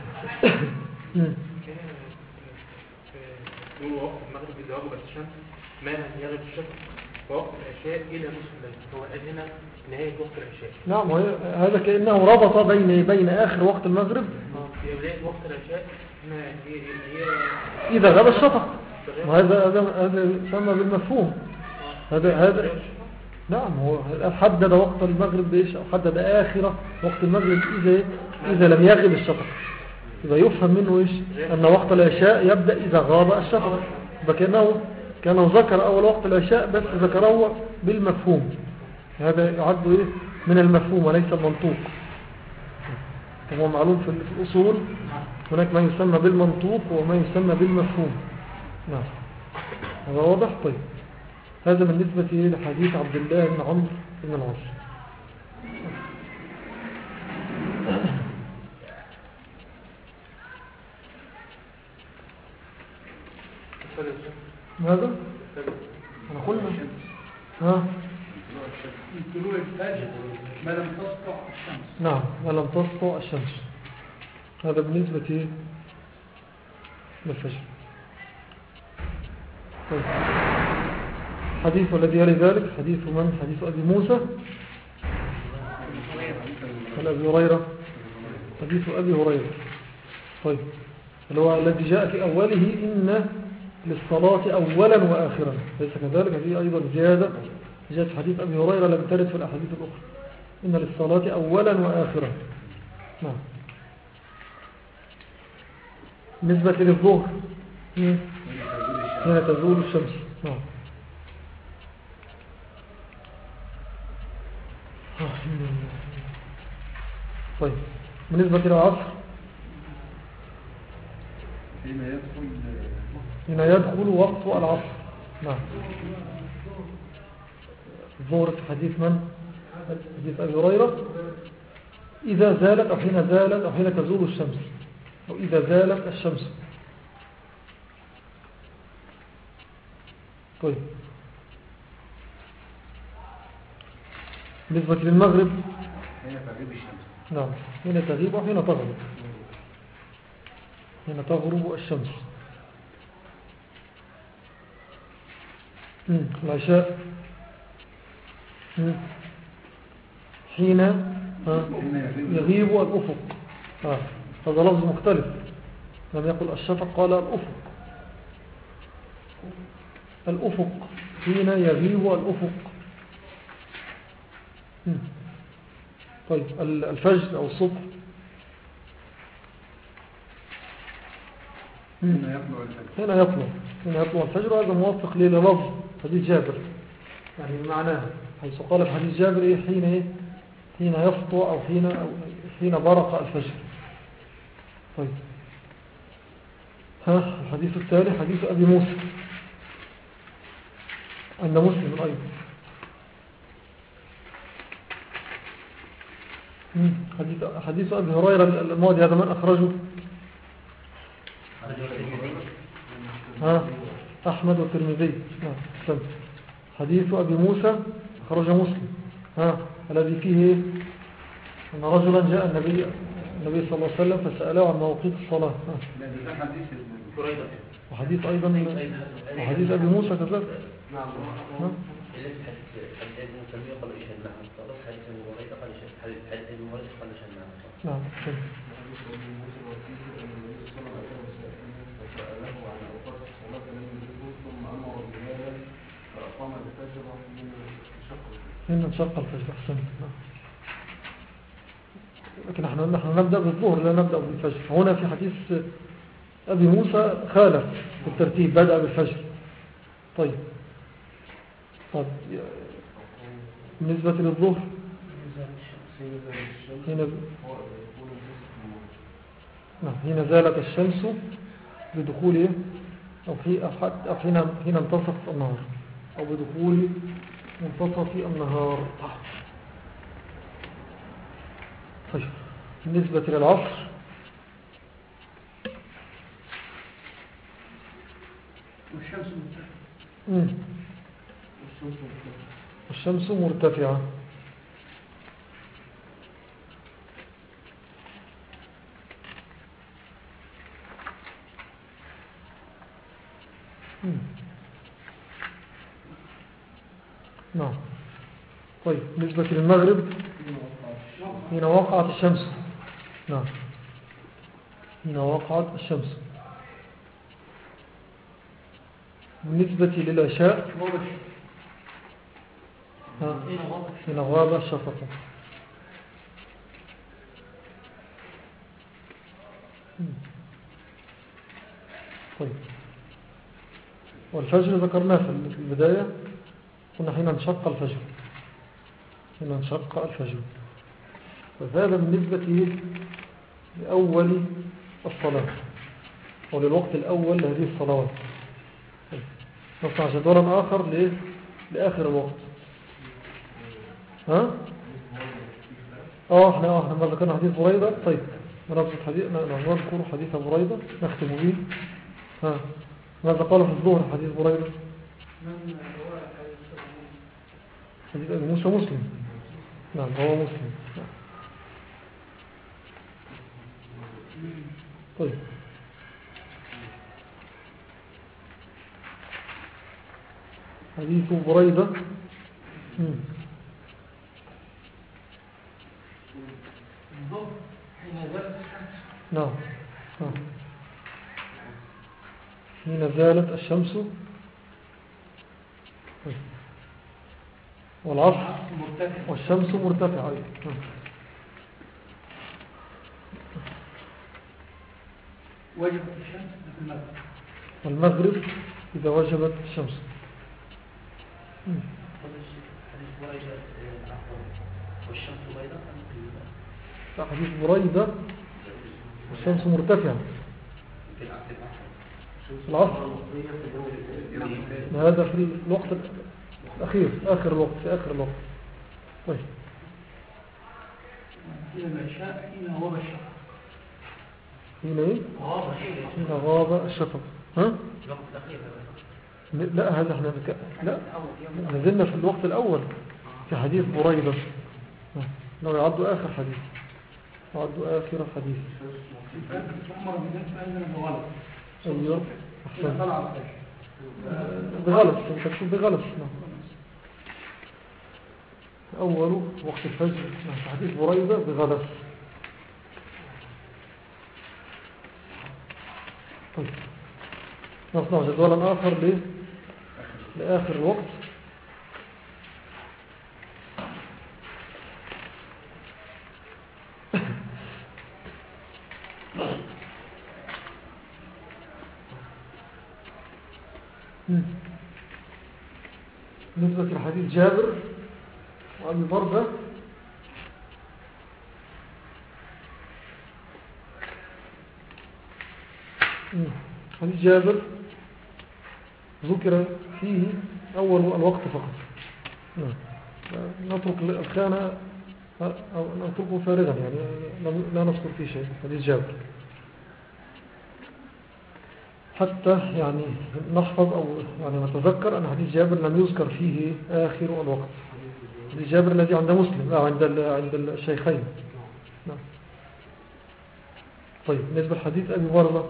هو وقت المغرب إذا وجبت الشمس ما لم يغب الشفق، ووقت العشاء إلى نصف الليل، هو قال هنا نهاية وقت العشاء. نعم، هذا كأنه ربط بين بين آخر وقت المغرب في بداية وقت العشاء هي إذا غاب الشفق، وهذا هذا هذا يسمى بالمفهوم. هذا هذا نعم، هو حدد وقت المغرب بإيش؟ أو حدد آخر وقت المغرب إذا إذا لم يغب الشفق، يبقى يفهم منه إيش؟ أن وقت العشاء يبدأ إذا غاب الشفق، فكأنه كانه ذكر أول وقت العشاء بس ذكره بالمفهوم. هذا يعد إيه؟ من المفهوم وليس المنطوق. هو معلوم في الأصول هناك ما يسمى بالمنطوق وما يسمى بالمفهوم. نعم، هذا واضح. طيب، هذا بالنسبة لحديث عبد الله بن عمرو بن العاص. ماذا؟ أنا قلنا ها؟ من طلوع الفجر ما لم تسطع الشمس. نعم، ما لم تسطع الشمس. هذا بالنسبة للفجر. طيب، حديث الذي يلي ذلك حديث من؟ حديث أبي موسى عن أبي هريرة. حديث أبي هريرة. طيب، اللي هو الذي جاء في أوله إن للصلاة أولا وآخرا، ليس كذلك؟ هذه أيضا زيادة جاءت في حديث أبي هريرة لم ترد في الأحاديث الأخرى، إن للصلاة أولا وآخرا. نعم. بالنسبة للظهر هنا تزول الشمس. نعم. طيب، بالنسبة للعصر هنا يدخل وقت العصر. نعم. الظهر في حديث من؟ حديث أبي هريرة إذا زالت أو حين زالت أو حين تزول الشمس أو إذا زالت الشمس. طيب، بالنسبة للمغرب هنا تغيب الشمس. نعم، هنا تغيب وحين تغرب. هنا تغرب الشمس. مم. العشاء مم. حين يغيب الأفق. آه. هذا لفظ مختلف، لم يقل الشفق، قال الأفق. الأفق حين يغيب الأفق. مم. طيب، الفجر أو الصبح هنا يطلع الفجر. هنا يطلع هنا يطلع الفجر. وهذا موافق للفظ حديث جابر، يعني معناه حيث قال في حديث جابر إيه؟ حين إيه؟ حين يفطر أو حين أو حين برق الفجر. طيب ها الحديث التالي حديث أبي موسى أن مسلم أيضا. حديث حديث أبي هريرة الماضي هذا من أخرجه؟ ها أحمد والترمذي. نعم. حديث أبي موسى أخرج مسلم. ها الذي فيه أن رجلا جاء النبي النبي صلى الله عليه وسلم فسأله عن مواقيت الصلاة. وحديث أيضا وحديث أبي موسى كذلك. نعم. نعم. نعم. هنا انشق الفجر أحسن. لكن نحن نحن نبدأ بالظهر لا نبدأ بالفجر. هنا في حديث أبي موسى خالف في الترتيب بدأ بالفجر. طيب طيب بالنسبة للظهر هنا نعم هنا زالت الشمس بدخول أو حين حين انتصف النهار أو بدخول منتصف النهار. طيب بالنسبة للعصر والشمس مرتفعة. والشمس مرتفعة. نعم. طيب بالنسبة للمغرب هنا وقعت الشمس. نعم هنا وقعت الشمس. بالنسبة للعشاء هنا غاب الشفق. طيب والفجر ذكرناه في البداية كنا حين انشق الفجر حين انشق الفجر. فهذا بالنسبة لأول الصلاة أو للوقت الأول لهذه الصلوات. نصنع جدولا آخر لآخر الوقت. ها؟ اه احنا اه احنا ذكرنا حديث بريدة. طيب نربط حديث نذكر حديث بريدة نختم به. ها ماذا قال في الظهر حديث بريدة؟ حديث أبي موسى مسلم. نعم هو مسلم. طيب حديث بريدة نعم حين زالت الشمس والعصر والشمس مرتفعة. وجبت الشمس في المغرب والمغرب إذا وجبت الشمس. والشمس بيضاء. لا حديث بريدة والشمس مرتفعة في العصر. هذا في الوقت الأخير آخر الوقت في آخر الوقت. طيب إلى العشاء حين غاب الشفق. حين ايه؟ حين غاب الشفق. ها؟ لا هذا احنا بك... لا نزلنا في الوقت الأول في حديث بريدة. لو يعدوا آخر حديث يعدوا آخر حديث. أيوه أحسن بغلط تكتب بغلط. أول وقت الفجر في حديث بريدة بغلط. طيب نصنع جدولا آخر ل... لآخر الوقت. بالنسبة لحديث جابر وأبي بردة مم. حديث جابر ذكر فيه أول الوقت فقط. نعم. نترك الخانة أو نتركه فارغا، يعني لا نذكر فيه شيء. حديث جابر حتى يعني نحفظ أو يعني نتذكر أن حديث جابر لم يذكر فيه آخر الوقت. حديث جابر الذي عند مسلم أو عند عند الشيخين. نعم. طيب بالنسبة لحديث أبي برزة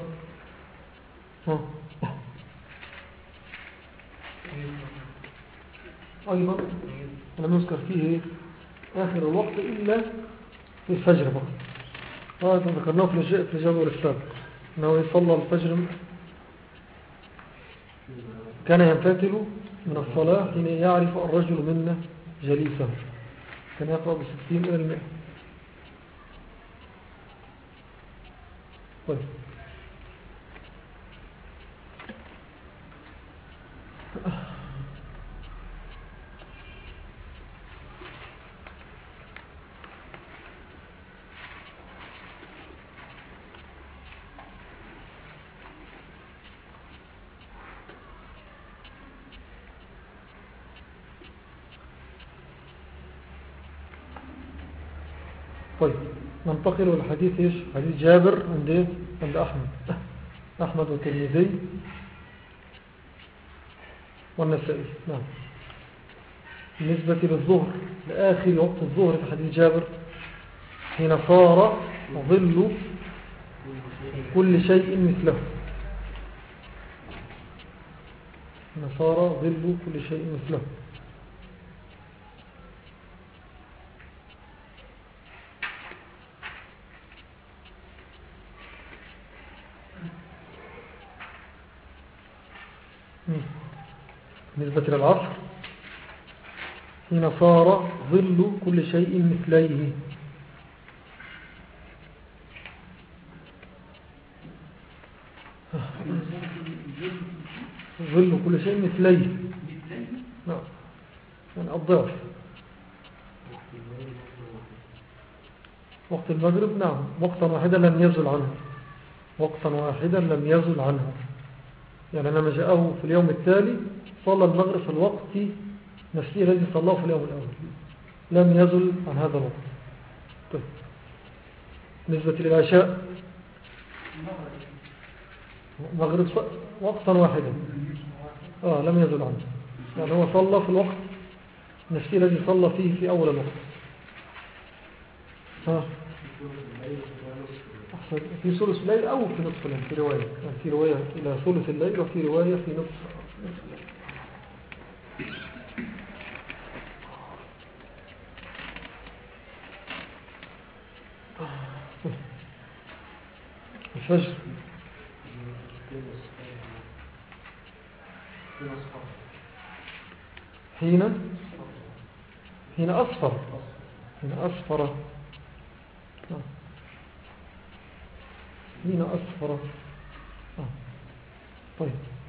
أيضا لم يذكر فيه آخر الوقت إلا في الفجر فقط. هذا ذكرناه في الجدول السابق أنه يصلى الفجر، كان ينفتل من الصلاة حين يعرف الرجل منا جليسه، كان يقرأ بستين إلى المئة. طيب طيب ننتقل إلى حديث إيش؟ حديث جابر عند عند أحمد أحمد والترمذي والنسائي. نعم. بالنسبة للظهر لآخر وقت الظهر في حديث جابر حين صار ظل كل شيء مثله، حين صار ظل كل شيء مثله. بالنسبة للعصر حين صار ظل كل شيء مثليه. ظل كل شيء مثليه. نعم. يعني الضعف وقت المغرب. نعم. وقتا واحدا لم يزل عنه، وقتا واحدا لم يزل عنه. يعني لما جاءه في اليوم التالي صلى المغرب في الوقت نفسه الذي صلاه في اليوم الأول، لم يزل عن هذا الوقت. طيب. بالنسبة للعشاء مغرب وقتا واحدا آه لم يزل عنه، يعني هو صلى في الوقت نفسه الذي صلى فيه في أول الوقت. ها في ثلث الليل أو في نصف الليل، في رواية يعني في رواية إلى ثلث الليل وفي رواية في نصف الليل. الفجر حين حين أصفر حين أصفر حين أصفر. آه. طيب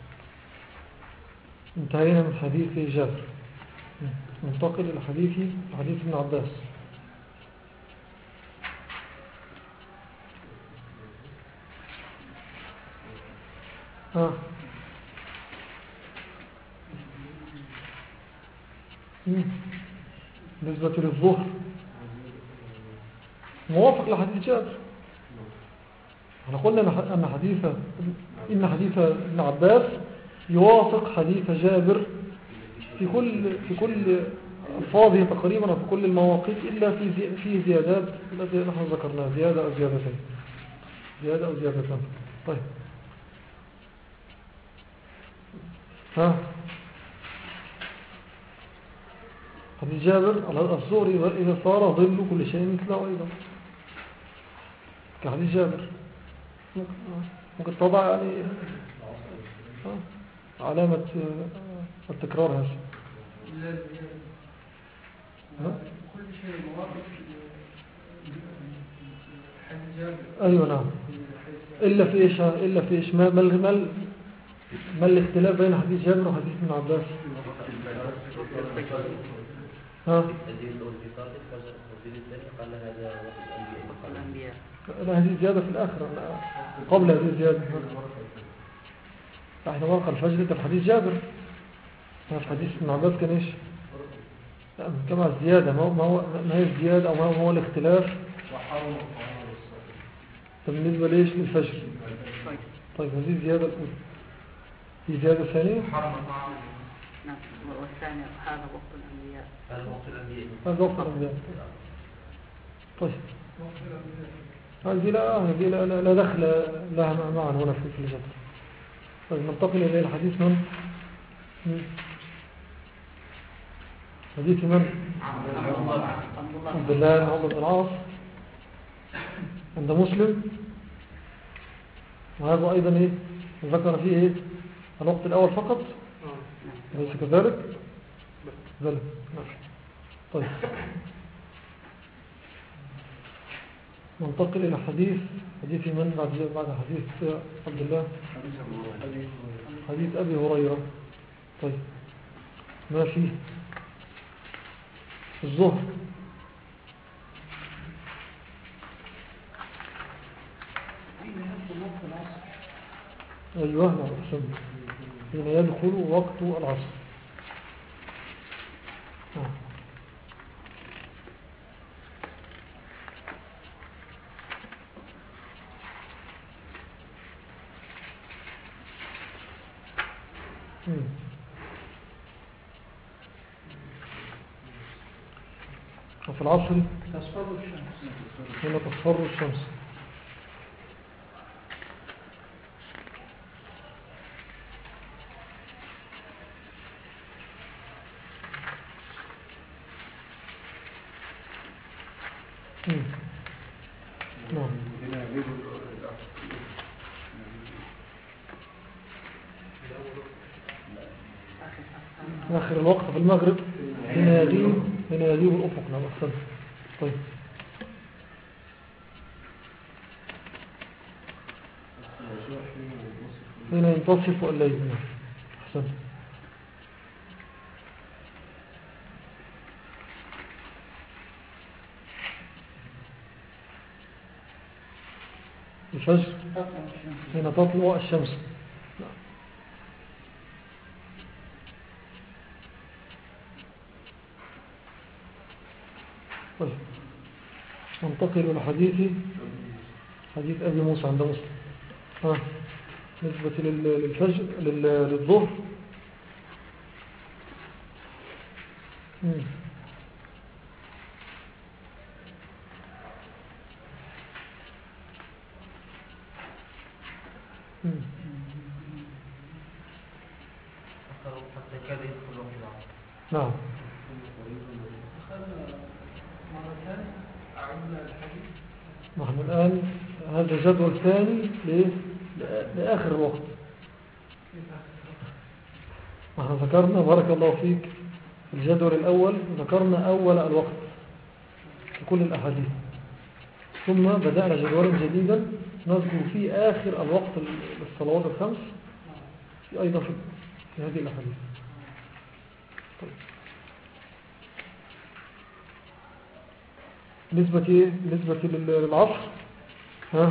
انتهينا من حديث جابر، ننتقل إلى حديث حديث ابن عباس. آه. بالنسبة للظهر موافق لحديث جابر. احنا قلنا أن حديث إن حديث ابن عباس يوافق حديث جابر في كل في كل ألفاظه تقريبا وفي كل المواقيت إلا في في زيادات التي نحن ذكرناها، زيادة أو زيادتين زيادة أو زيادتين. طيب ها حديث جابر الظهر إذا صار ظل كل شيء مثله أيضا كحديث جابر. ممكن طبعا يعني علامة التكرار هذا. كل شيء موافق حديث جابر. أيوة نعم. إلا في إيش إلا في إيش ما ما ما الاختلاف بين حديث جابر وحديث ابن عباس؟ ها الدين الأول في صلاة الفجر والدين الثاني قال هذا وقت الأنبياء وقت الأنبياء. لا هذه زيادة في الآخر قبل هذه الزيادة. احنا وقع الفجر ده في حديث جابر، في حديث ابن عباس كان ايش؟ لا كما الزيادة ما هو ما هي الزيادة أو ما هو الاختلاف بالنسبة ليش للفجر. طيب هذه الزيادة الأولى. في زيادة ثانية؟ نعم. والثاني هذا وقت الأنبياء. هذا وقت الأنبياء. هذا وقت الأنبياء. طيب هذه لا هذه لا, لا, لا دخل لها معا هنا في الجدل. طيب ننتقل إلى الحديث من حديث من عبد الله بن عمرو بن العاص عند مسلم، وهذا أيضا إيه ذكر فيه إيه الوقت الأول فقط ليس كذلك ذلك. طيب ننتقل إلى حديث حديث من بعد بعد حديث عبد الله حديث أبي هريرة. طيب ما فيه الظهر أيوه نعم أحسن حين يدخل وقت العصر. آه. وفي العصر تصفر الشمس حين تصفر الشمس. نعم آخر الوقت في المغرب حين يغيب حين يغيب الأفق. نعم أحسن. طيب حين ينتصف الليل. نعم أحسن. الفجر حين تطلع الشمس. طيب ننتقل إلى حديث حديث أبي موسى عند مسلم. ها نسبة للفجر للظهر. مم. مم. حتى كاد يدخل وقت العصر. نعم. نحن الآن هذا جدول ثاني لآخر الوقت. نحن ذكرنا بارك الله فيك في الجدول الأول ذكرنا أول الوقت في كل الأحاديث، ثم بدأنا جدولا جديدا نذكر فيه آخر الوقت للصلوات الخمس في أيضا في, في هذه الأحاديث. طيب. نسبة ايه نسبة للعصر. ها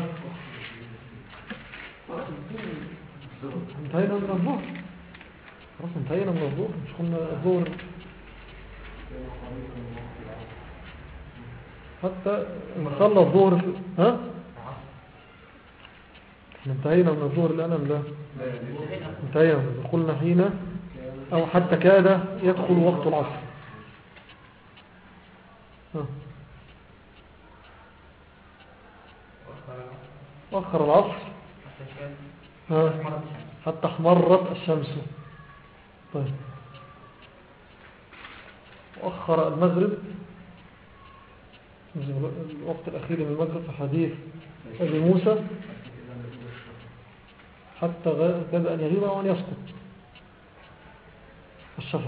انتهينا من الظهر خلاص انتهينا من الظهر مش قلنا الظهر حتى نصلى الظهر في... ها احنا انتهينا من الظهر الآن ام لا انتهينا من قلنا حين او حتى كاد يدخل وقت العصر. ها وأخر العصر ها حتى احمرت الشمس. طيب وأخر المغرب الوقت الأخير من المغرب في حديث أبي موسى حتى كاد أن يغيب وأن يسقط الشفق.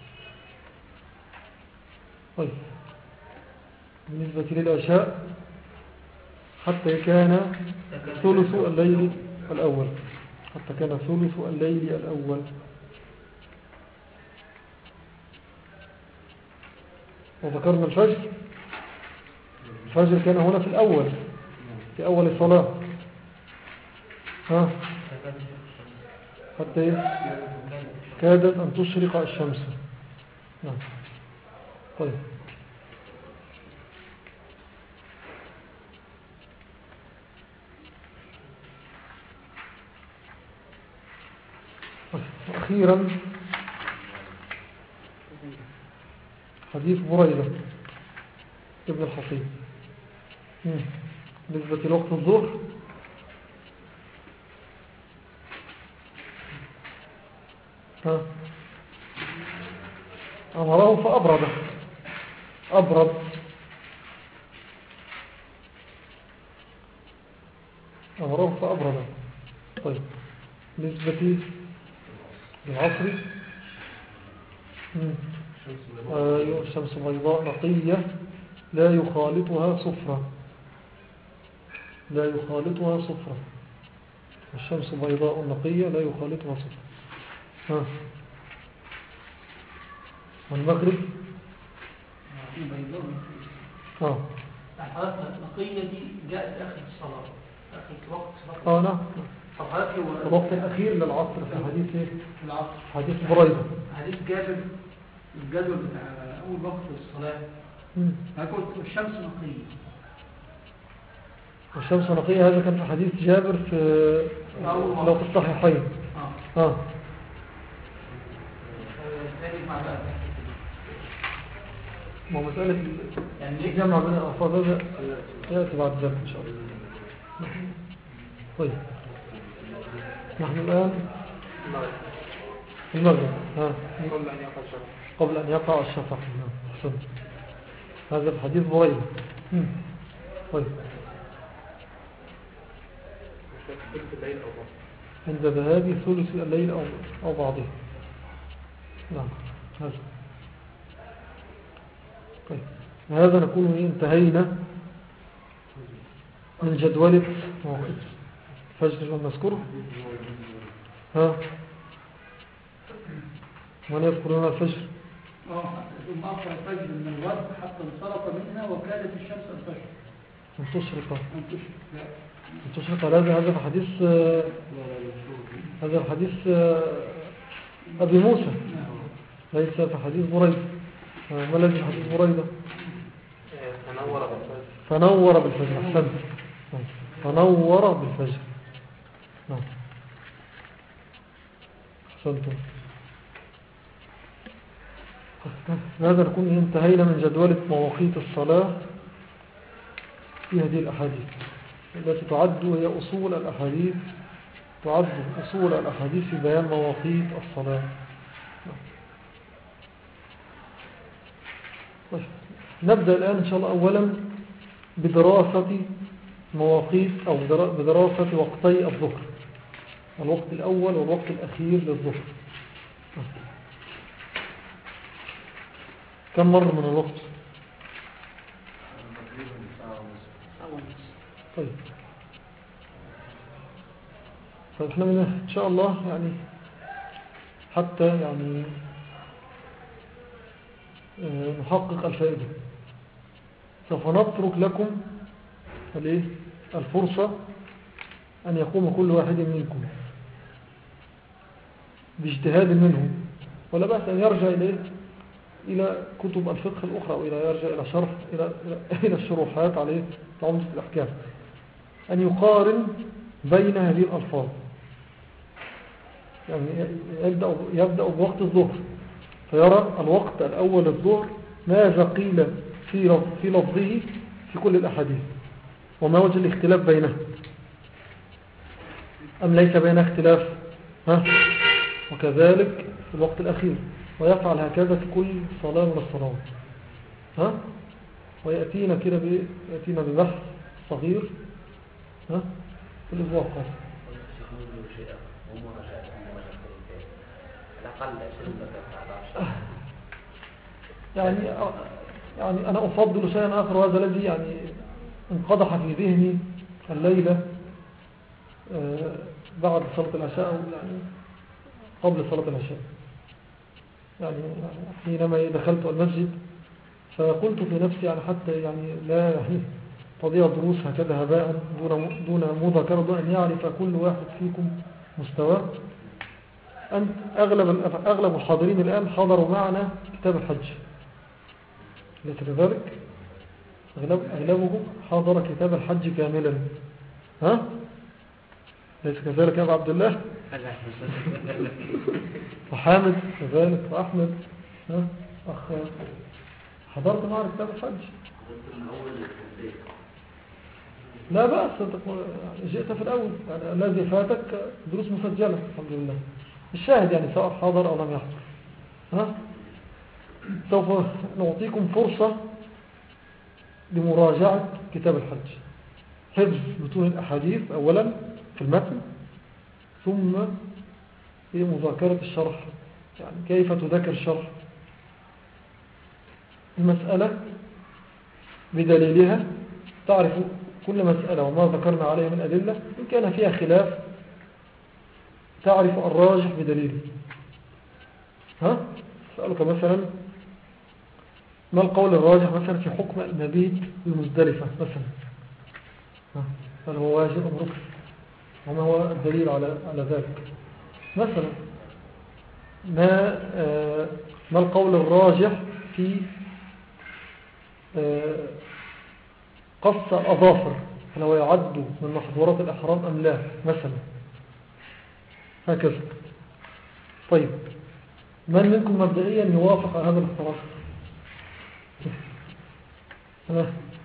طيب بالنسبة للعشاء حتى كان ثلث الليل الأول حتى كان ثلث الليل الأول. وذكرنا الفجر. الفجر كان هنا في الأول، في أول الصلاة. ها حتى إيه؟ كادت أن تشرق الشمس. نعم. طيب أخيرا حديث بريدة ابن الحصيب بالنسبة لوقت الظهر. ها أمره فأبرد، أبرد أمره فأبرد. طيب بالنسبة للعصر آه الشمس بيضاء نقية لا يخالطها صفرة، لا يخالطها صفرة. الشمس بيضاء نقية لا يخالطها صفرة. ها والمغرب ها الحالات النقية دي جاءت آخر الصلاة، آخر وقت صلاة. اه نعم. الوقت الأخير للعصر في حديث ايه؟ العصر. حديث بريدة. حديث جابر الجدول بتاع أول وقت الصلاة هيكون الشمس نقية. الشمس نقية هذا كان في حديث جابر في لو في الصحيحين. اه اه ما مسألة يعني ليه جمع بين الألفاظ هذا يأتي بعد ذلك إن شاء الله. طيب نحن الآن في المغرب. ها قبل أن يقع الشفق. قبل أن يقع الشفق. أحسنت. هذا الحديث بريدة. طيب عند ذهاب ثلث الليل أو أو بعضه. نعم هذا. طيب هذا نكون انتهينا من جدولة مواقيت الفجر المذكور. ها من يذكر لنا الفجر؟ اه ثم أخر الفجر من الغرب حتى انصرف منها وكادت الشمس الفجر أن تشرق. أن تشرق. أن تشرق. هذا هذا الحديث هذا الحديث أبي موسى ليس في حديث بريدة. ما الذي حديث بريدة؟ تنور بالفجر. فنور بالفجر. أحسنت. فنور بالفجر. نعم أحسنتم. هذا نكون انتهينا من جدولة مواقيت الصلاة في هذه الأحاديث التي تعد هي أصول الأحاديث، تعد أصول الأحاديث في بيان مواقيت الصلاة. نبدأ الآن إن شاء الله أولا بدراسة مواقيت أو بدراسة وقتي الظهر، الوقت الأول والوقت الأخير للظهر. كم مر من الوقت؟ طيب فإحنا من إن شاء الله يعني حتى يعني نحقق الفائدة سوف نترك لكم الفرصة أن يقوم كل واحد منكم باجتهاد منه، ولا بأس أن يرجع إليه إلى كتب الفقه الأخرى أو إلى يرجع إلى شرح إلى, إلى الشروحات عليه عمدة الأحكام، أن يقارن بين هذه الألفاظ. يعني يبدأ, يبدأ بوقت الظهر فيرى الوقت الأول الظهر ماذا قيل في في لفظه في كل الأحاديث وما وجه الاختلاف بينه أم ليس بينه اختلاف. ها وكذلك في الوقت الأخير، ويفعل هكذا في كل صلاة من الصلوات. ها ويأتينا كده يأتينا ببحث صغير ها في الأسبوع القادم. يعني يعني أنا أفضل شيئا آخر، وهذا الذي يعني انقضح في ذهني الليلة بعد صلاة العشاء أو يعني قبل صلاة العشاء. يعني حينما دخلت المسجد فقلت في نفسي يعني حتى يعني لا يعني تضيع دروس هكذا هباء دون دون مذاكرة، أن يعرف كل واحد فيكم مستواه. أنت أغلب أغلب الحاضرين الآن حضروا معنا كتاب الحج، ليس كذلك؟ أغلب أغلبهم حضر كتاب الحج كاملا، ها؟ ليس كذلك يا أبو عبد الله؟ وحامد كذلك وأحمد، ها؟ أخ حضرت معنا كتاب الحج؟ لا بأس، جئت في الأول يعني الذي فاتك دروس مسجلة الحمد لله. الشاهد يعني سواء حضر أو لم يحضر، ها؟ سوف نعطيكم فرصة لمراجعة كتاب الحج، حفظ متون الأحاديث أولا في المتن، ثم في مذاكرة الشرح، يعني كيف تذاكر الشرح المسألة بدليلها، تعرف كل مسألة وما ذكرنا عليها من أدلة، إن كان فيها خلاف تعرف الراجح بدليله. ها؟ أسألك مثلا ما القول الراجح مثلا في حكم المبيت بمزدلفة مثلا، هل هو واجب أم ركن، وما هو الدليل على على ذلك مثلا. ما آه ما القول الراجح في آه قص الأظافر، هل هو يعد من محظورات الإحرام أم لا مثلا، هكذا. طيب من منكم مبدئيا يوافق على هذا الاختراق؟ ها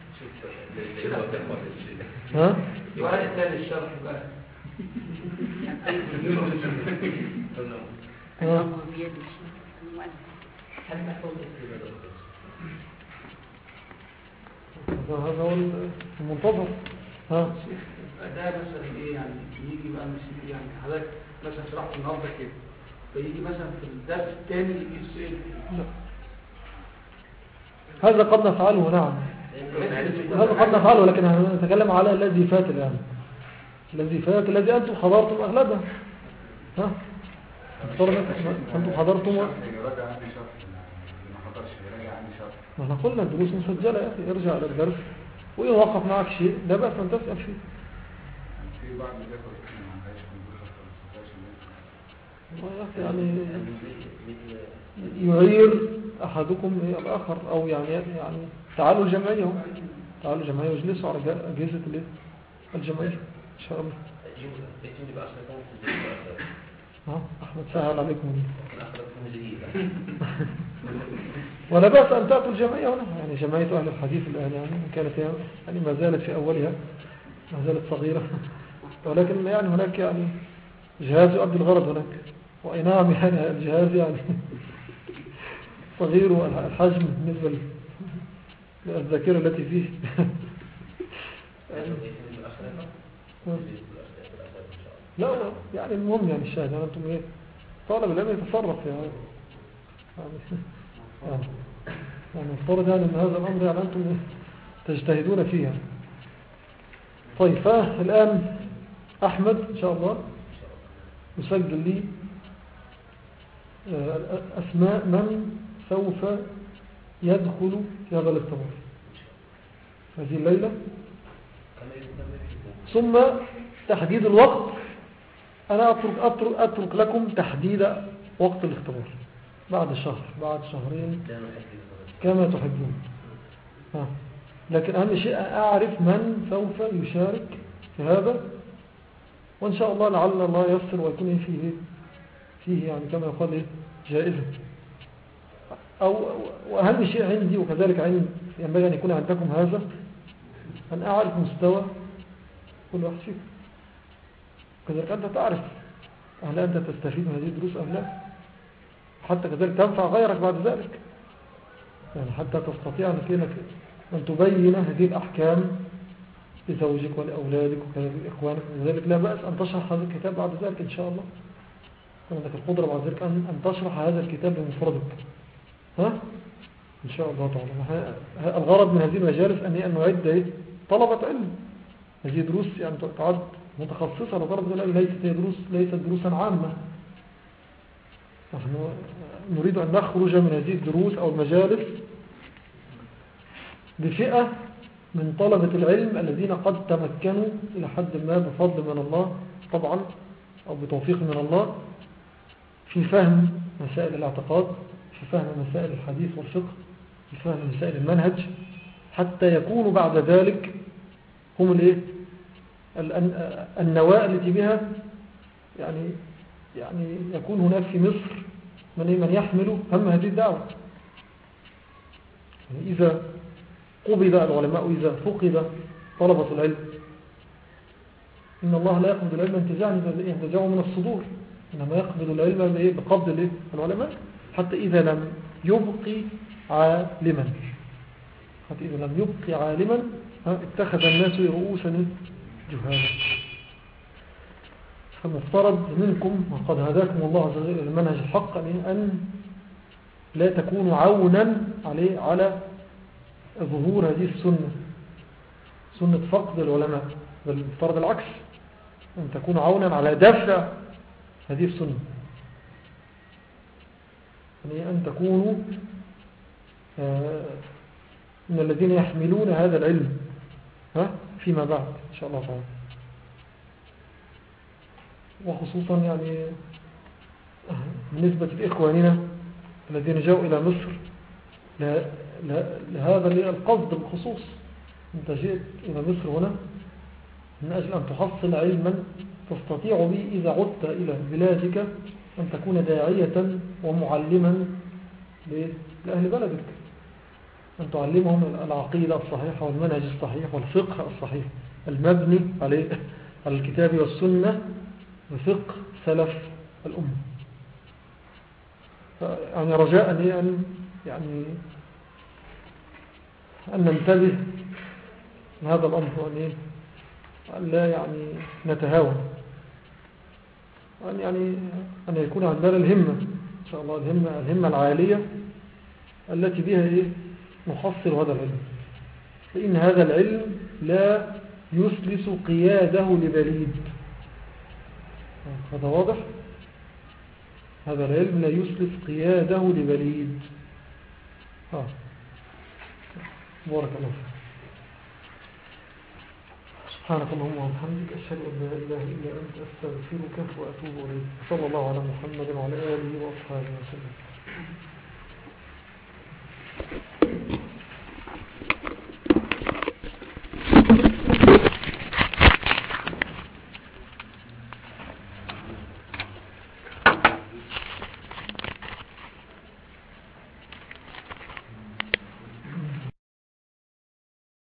ها يعاد ثاني الشرح بقى. الأمر بيد المؤلف. هل نحفظ اسم هذا هو المنتظر. ها ده مثلا ايه يعني يجي بقى مش يعني حضرتك مثلا شرحت النهارده كده، فيجي مثلا في الدرس الثاني يجي السؤال. هذا قد نفعله، نعم هذا قد نفعله، لكن نتكلم على الذي فات الآن، الذي فات الذي أنتم حضرتم أغلبه. ها أنتم حضرتم. يراجع عندي شرح، ما حضرش يراجع عندي شرح. نحن قلنا الدروس مسجلة يا أخي، ارجع إلى الدرس وإن وقف معك شيء لا بأس أن تسأل فيه. في بعض الإخوة ما عندهاش كمبيوتر، يعني يغير أحدكم الآخر، أو يعني يعني تعالوا الجمعية، تعالوا الجمعية واجلسوا على أجهزة الجمعية إن شاء الله. ها أحمد سهل عليكم ولا بأس أن تأتوا الجمعية هنا، يعني جمعية أهل الحديث الآن يعني كانت يعني ما زالت في أولها، ما زالت صغيرة، ولكن يعني هناك يعني جهاز يؤدي الغرض هناك، وأي نعم يعني الجهاز يعني صغير الحجم بالنسبة للذاكرة التي فيه. لا لا يعني المهم يعني الشاهد يعني أنتم إيه طالب العلم يتصرف يعني يعني يعني افترض يعني أن هذا الأمر يعني أنتم تجتهدون فيها. طيب فالآن أحمد إن شاء الله يسجل لي أسماء من سوف يدخل في هذا الاختبار هذه الليلة، ثم تحديد الوقت. أنا أترك, أترك, أترك لكم تحديد وقت الاختبار بعد شهر بعد شهرين كما تحبون. ها. لكن أهم شيء أعرف من سوف يشارك في هذا، وإن شاء الله لعل الله يسر ويكون فيه فيه يعني كما يقال جائزة. أو وأهم شيء عندي وكذلك عندي ينبغي أن يكون عندكم هذا، أن أعرف مستوى كل واحد فيكم، كذلك أنت تعرف هل أنت تستفيد من هذه الدروس أم لا، حتى كذلك تنفع غيرك بعد ذلك، يعني حتى تستطيع أنك أن تبين هذه الأحكام لزوجك ولأولادك وكذلك لإخوانك، وذلك لا بأس أن تشرح هذا الكتاب بعد ذلك إن شاء الله، عندك القدرة بعد ذلك أن تشرح هذا الكتاب بمفردك. ها إن شاء الله تعالى. الغرض من هذه المجالس أن نعد طلبة علم، هذه دروس يعني تعد متخصصة لغرض العلم، ليست دروس ليست دروسا عامة. نحن نريد أن نخرج من هذه الدروس أو المجالس بفئة من طلبة العلم الذين قد تمكنوا إلى حد ما بفضل من الله طبعا أو بتوفيق من الله في فهم مسائل الاعتقاد، في فهم مسائل الحديث والفقه، في فهم مسائل المنهج، حتى يكونوا بعد ذلك هم الايه النواة التي بها يعني يعني يكون هناك في مصر من من يحمل هم هذه الدعوة. يعني إذا قبض العلماء، إذا فقد طلبة العلم، إن الله لا يقبض العلم انتزاعه من الصدور، إنما يقبض العلم بقبض العلماء. حتى إذا لم يبقي عالما حتى إذا لم يبقي عالما اتخذ الناس رؤوسا جهالا. فمفترض منكم وقد هداكم الله عز وجل المنهج الحق أن لا تكونوا عونا عليه على ظهور هذه السنة، سنة فقد العلماء، بل مفترض العكس، أن تكونوا عونا على دفع هذه السنة، يعني أن تكونوا من الذين يحملون هذا العلم ها فيما بعد إن شاء الله تعالى. وخصوصا يعني بالنسبة لإخواننا الذين جاءوا إلى مصر لهذا القصد بالخصوص. أنت جئت إلى مصر هنا من أجل أن تحصل علما تستطيع به إذا عدت إلى بلادك أن تكون داعية ومعلما لأهل بلدك، أن تعلمهم العقيدة الصحيحة والمنهج الصحيح والفقه الصحيح المبني على الكتاب والسنة وفقه سلف الأمة. يعني رجاء أن يعني أن ننتبه لهذا الأمر، وأن لا يعني نتهاون، وأن يعني أن يكون عندنا الهمة إن شاء الله، الهمة, الهمة العالية التي بها إيه نحصل هذا العلم، لأن هذا العلم لا يسلس قياده لبليد. هذا واضح؟ هذا العلم لا يسلس قياده لبليد. آه. بارك الله فيك. سبحانك اللهم وبحمدك أشهد أن لا إله إلا أنت أستغفرك وأتوب إليك. صلى الله على محمد وعلى آله وأصحابه وسلم.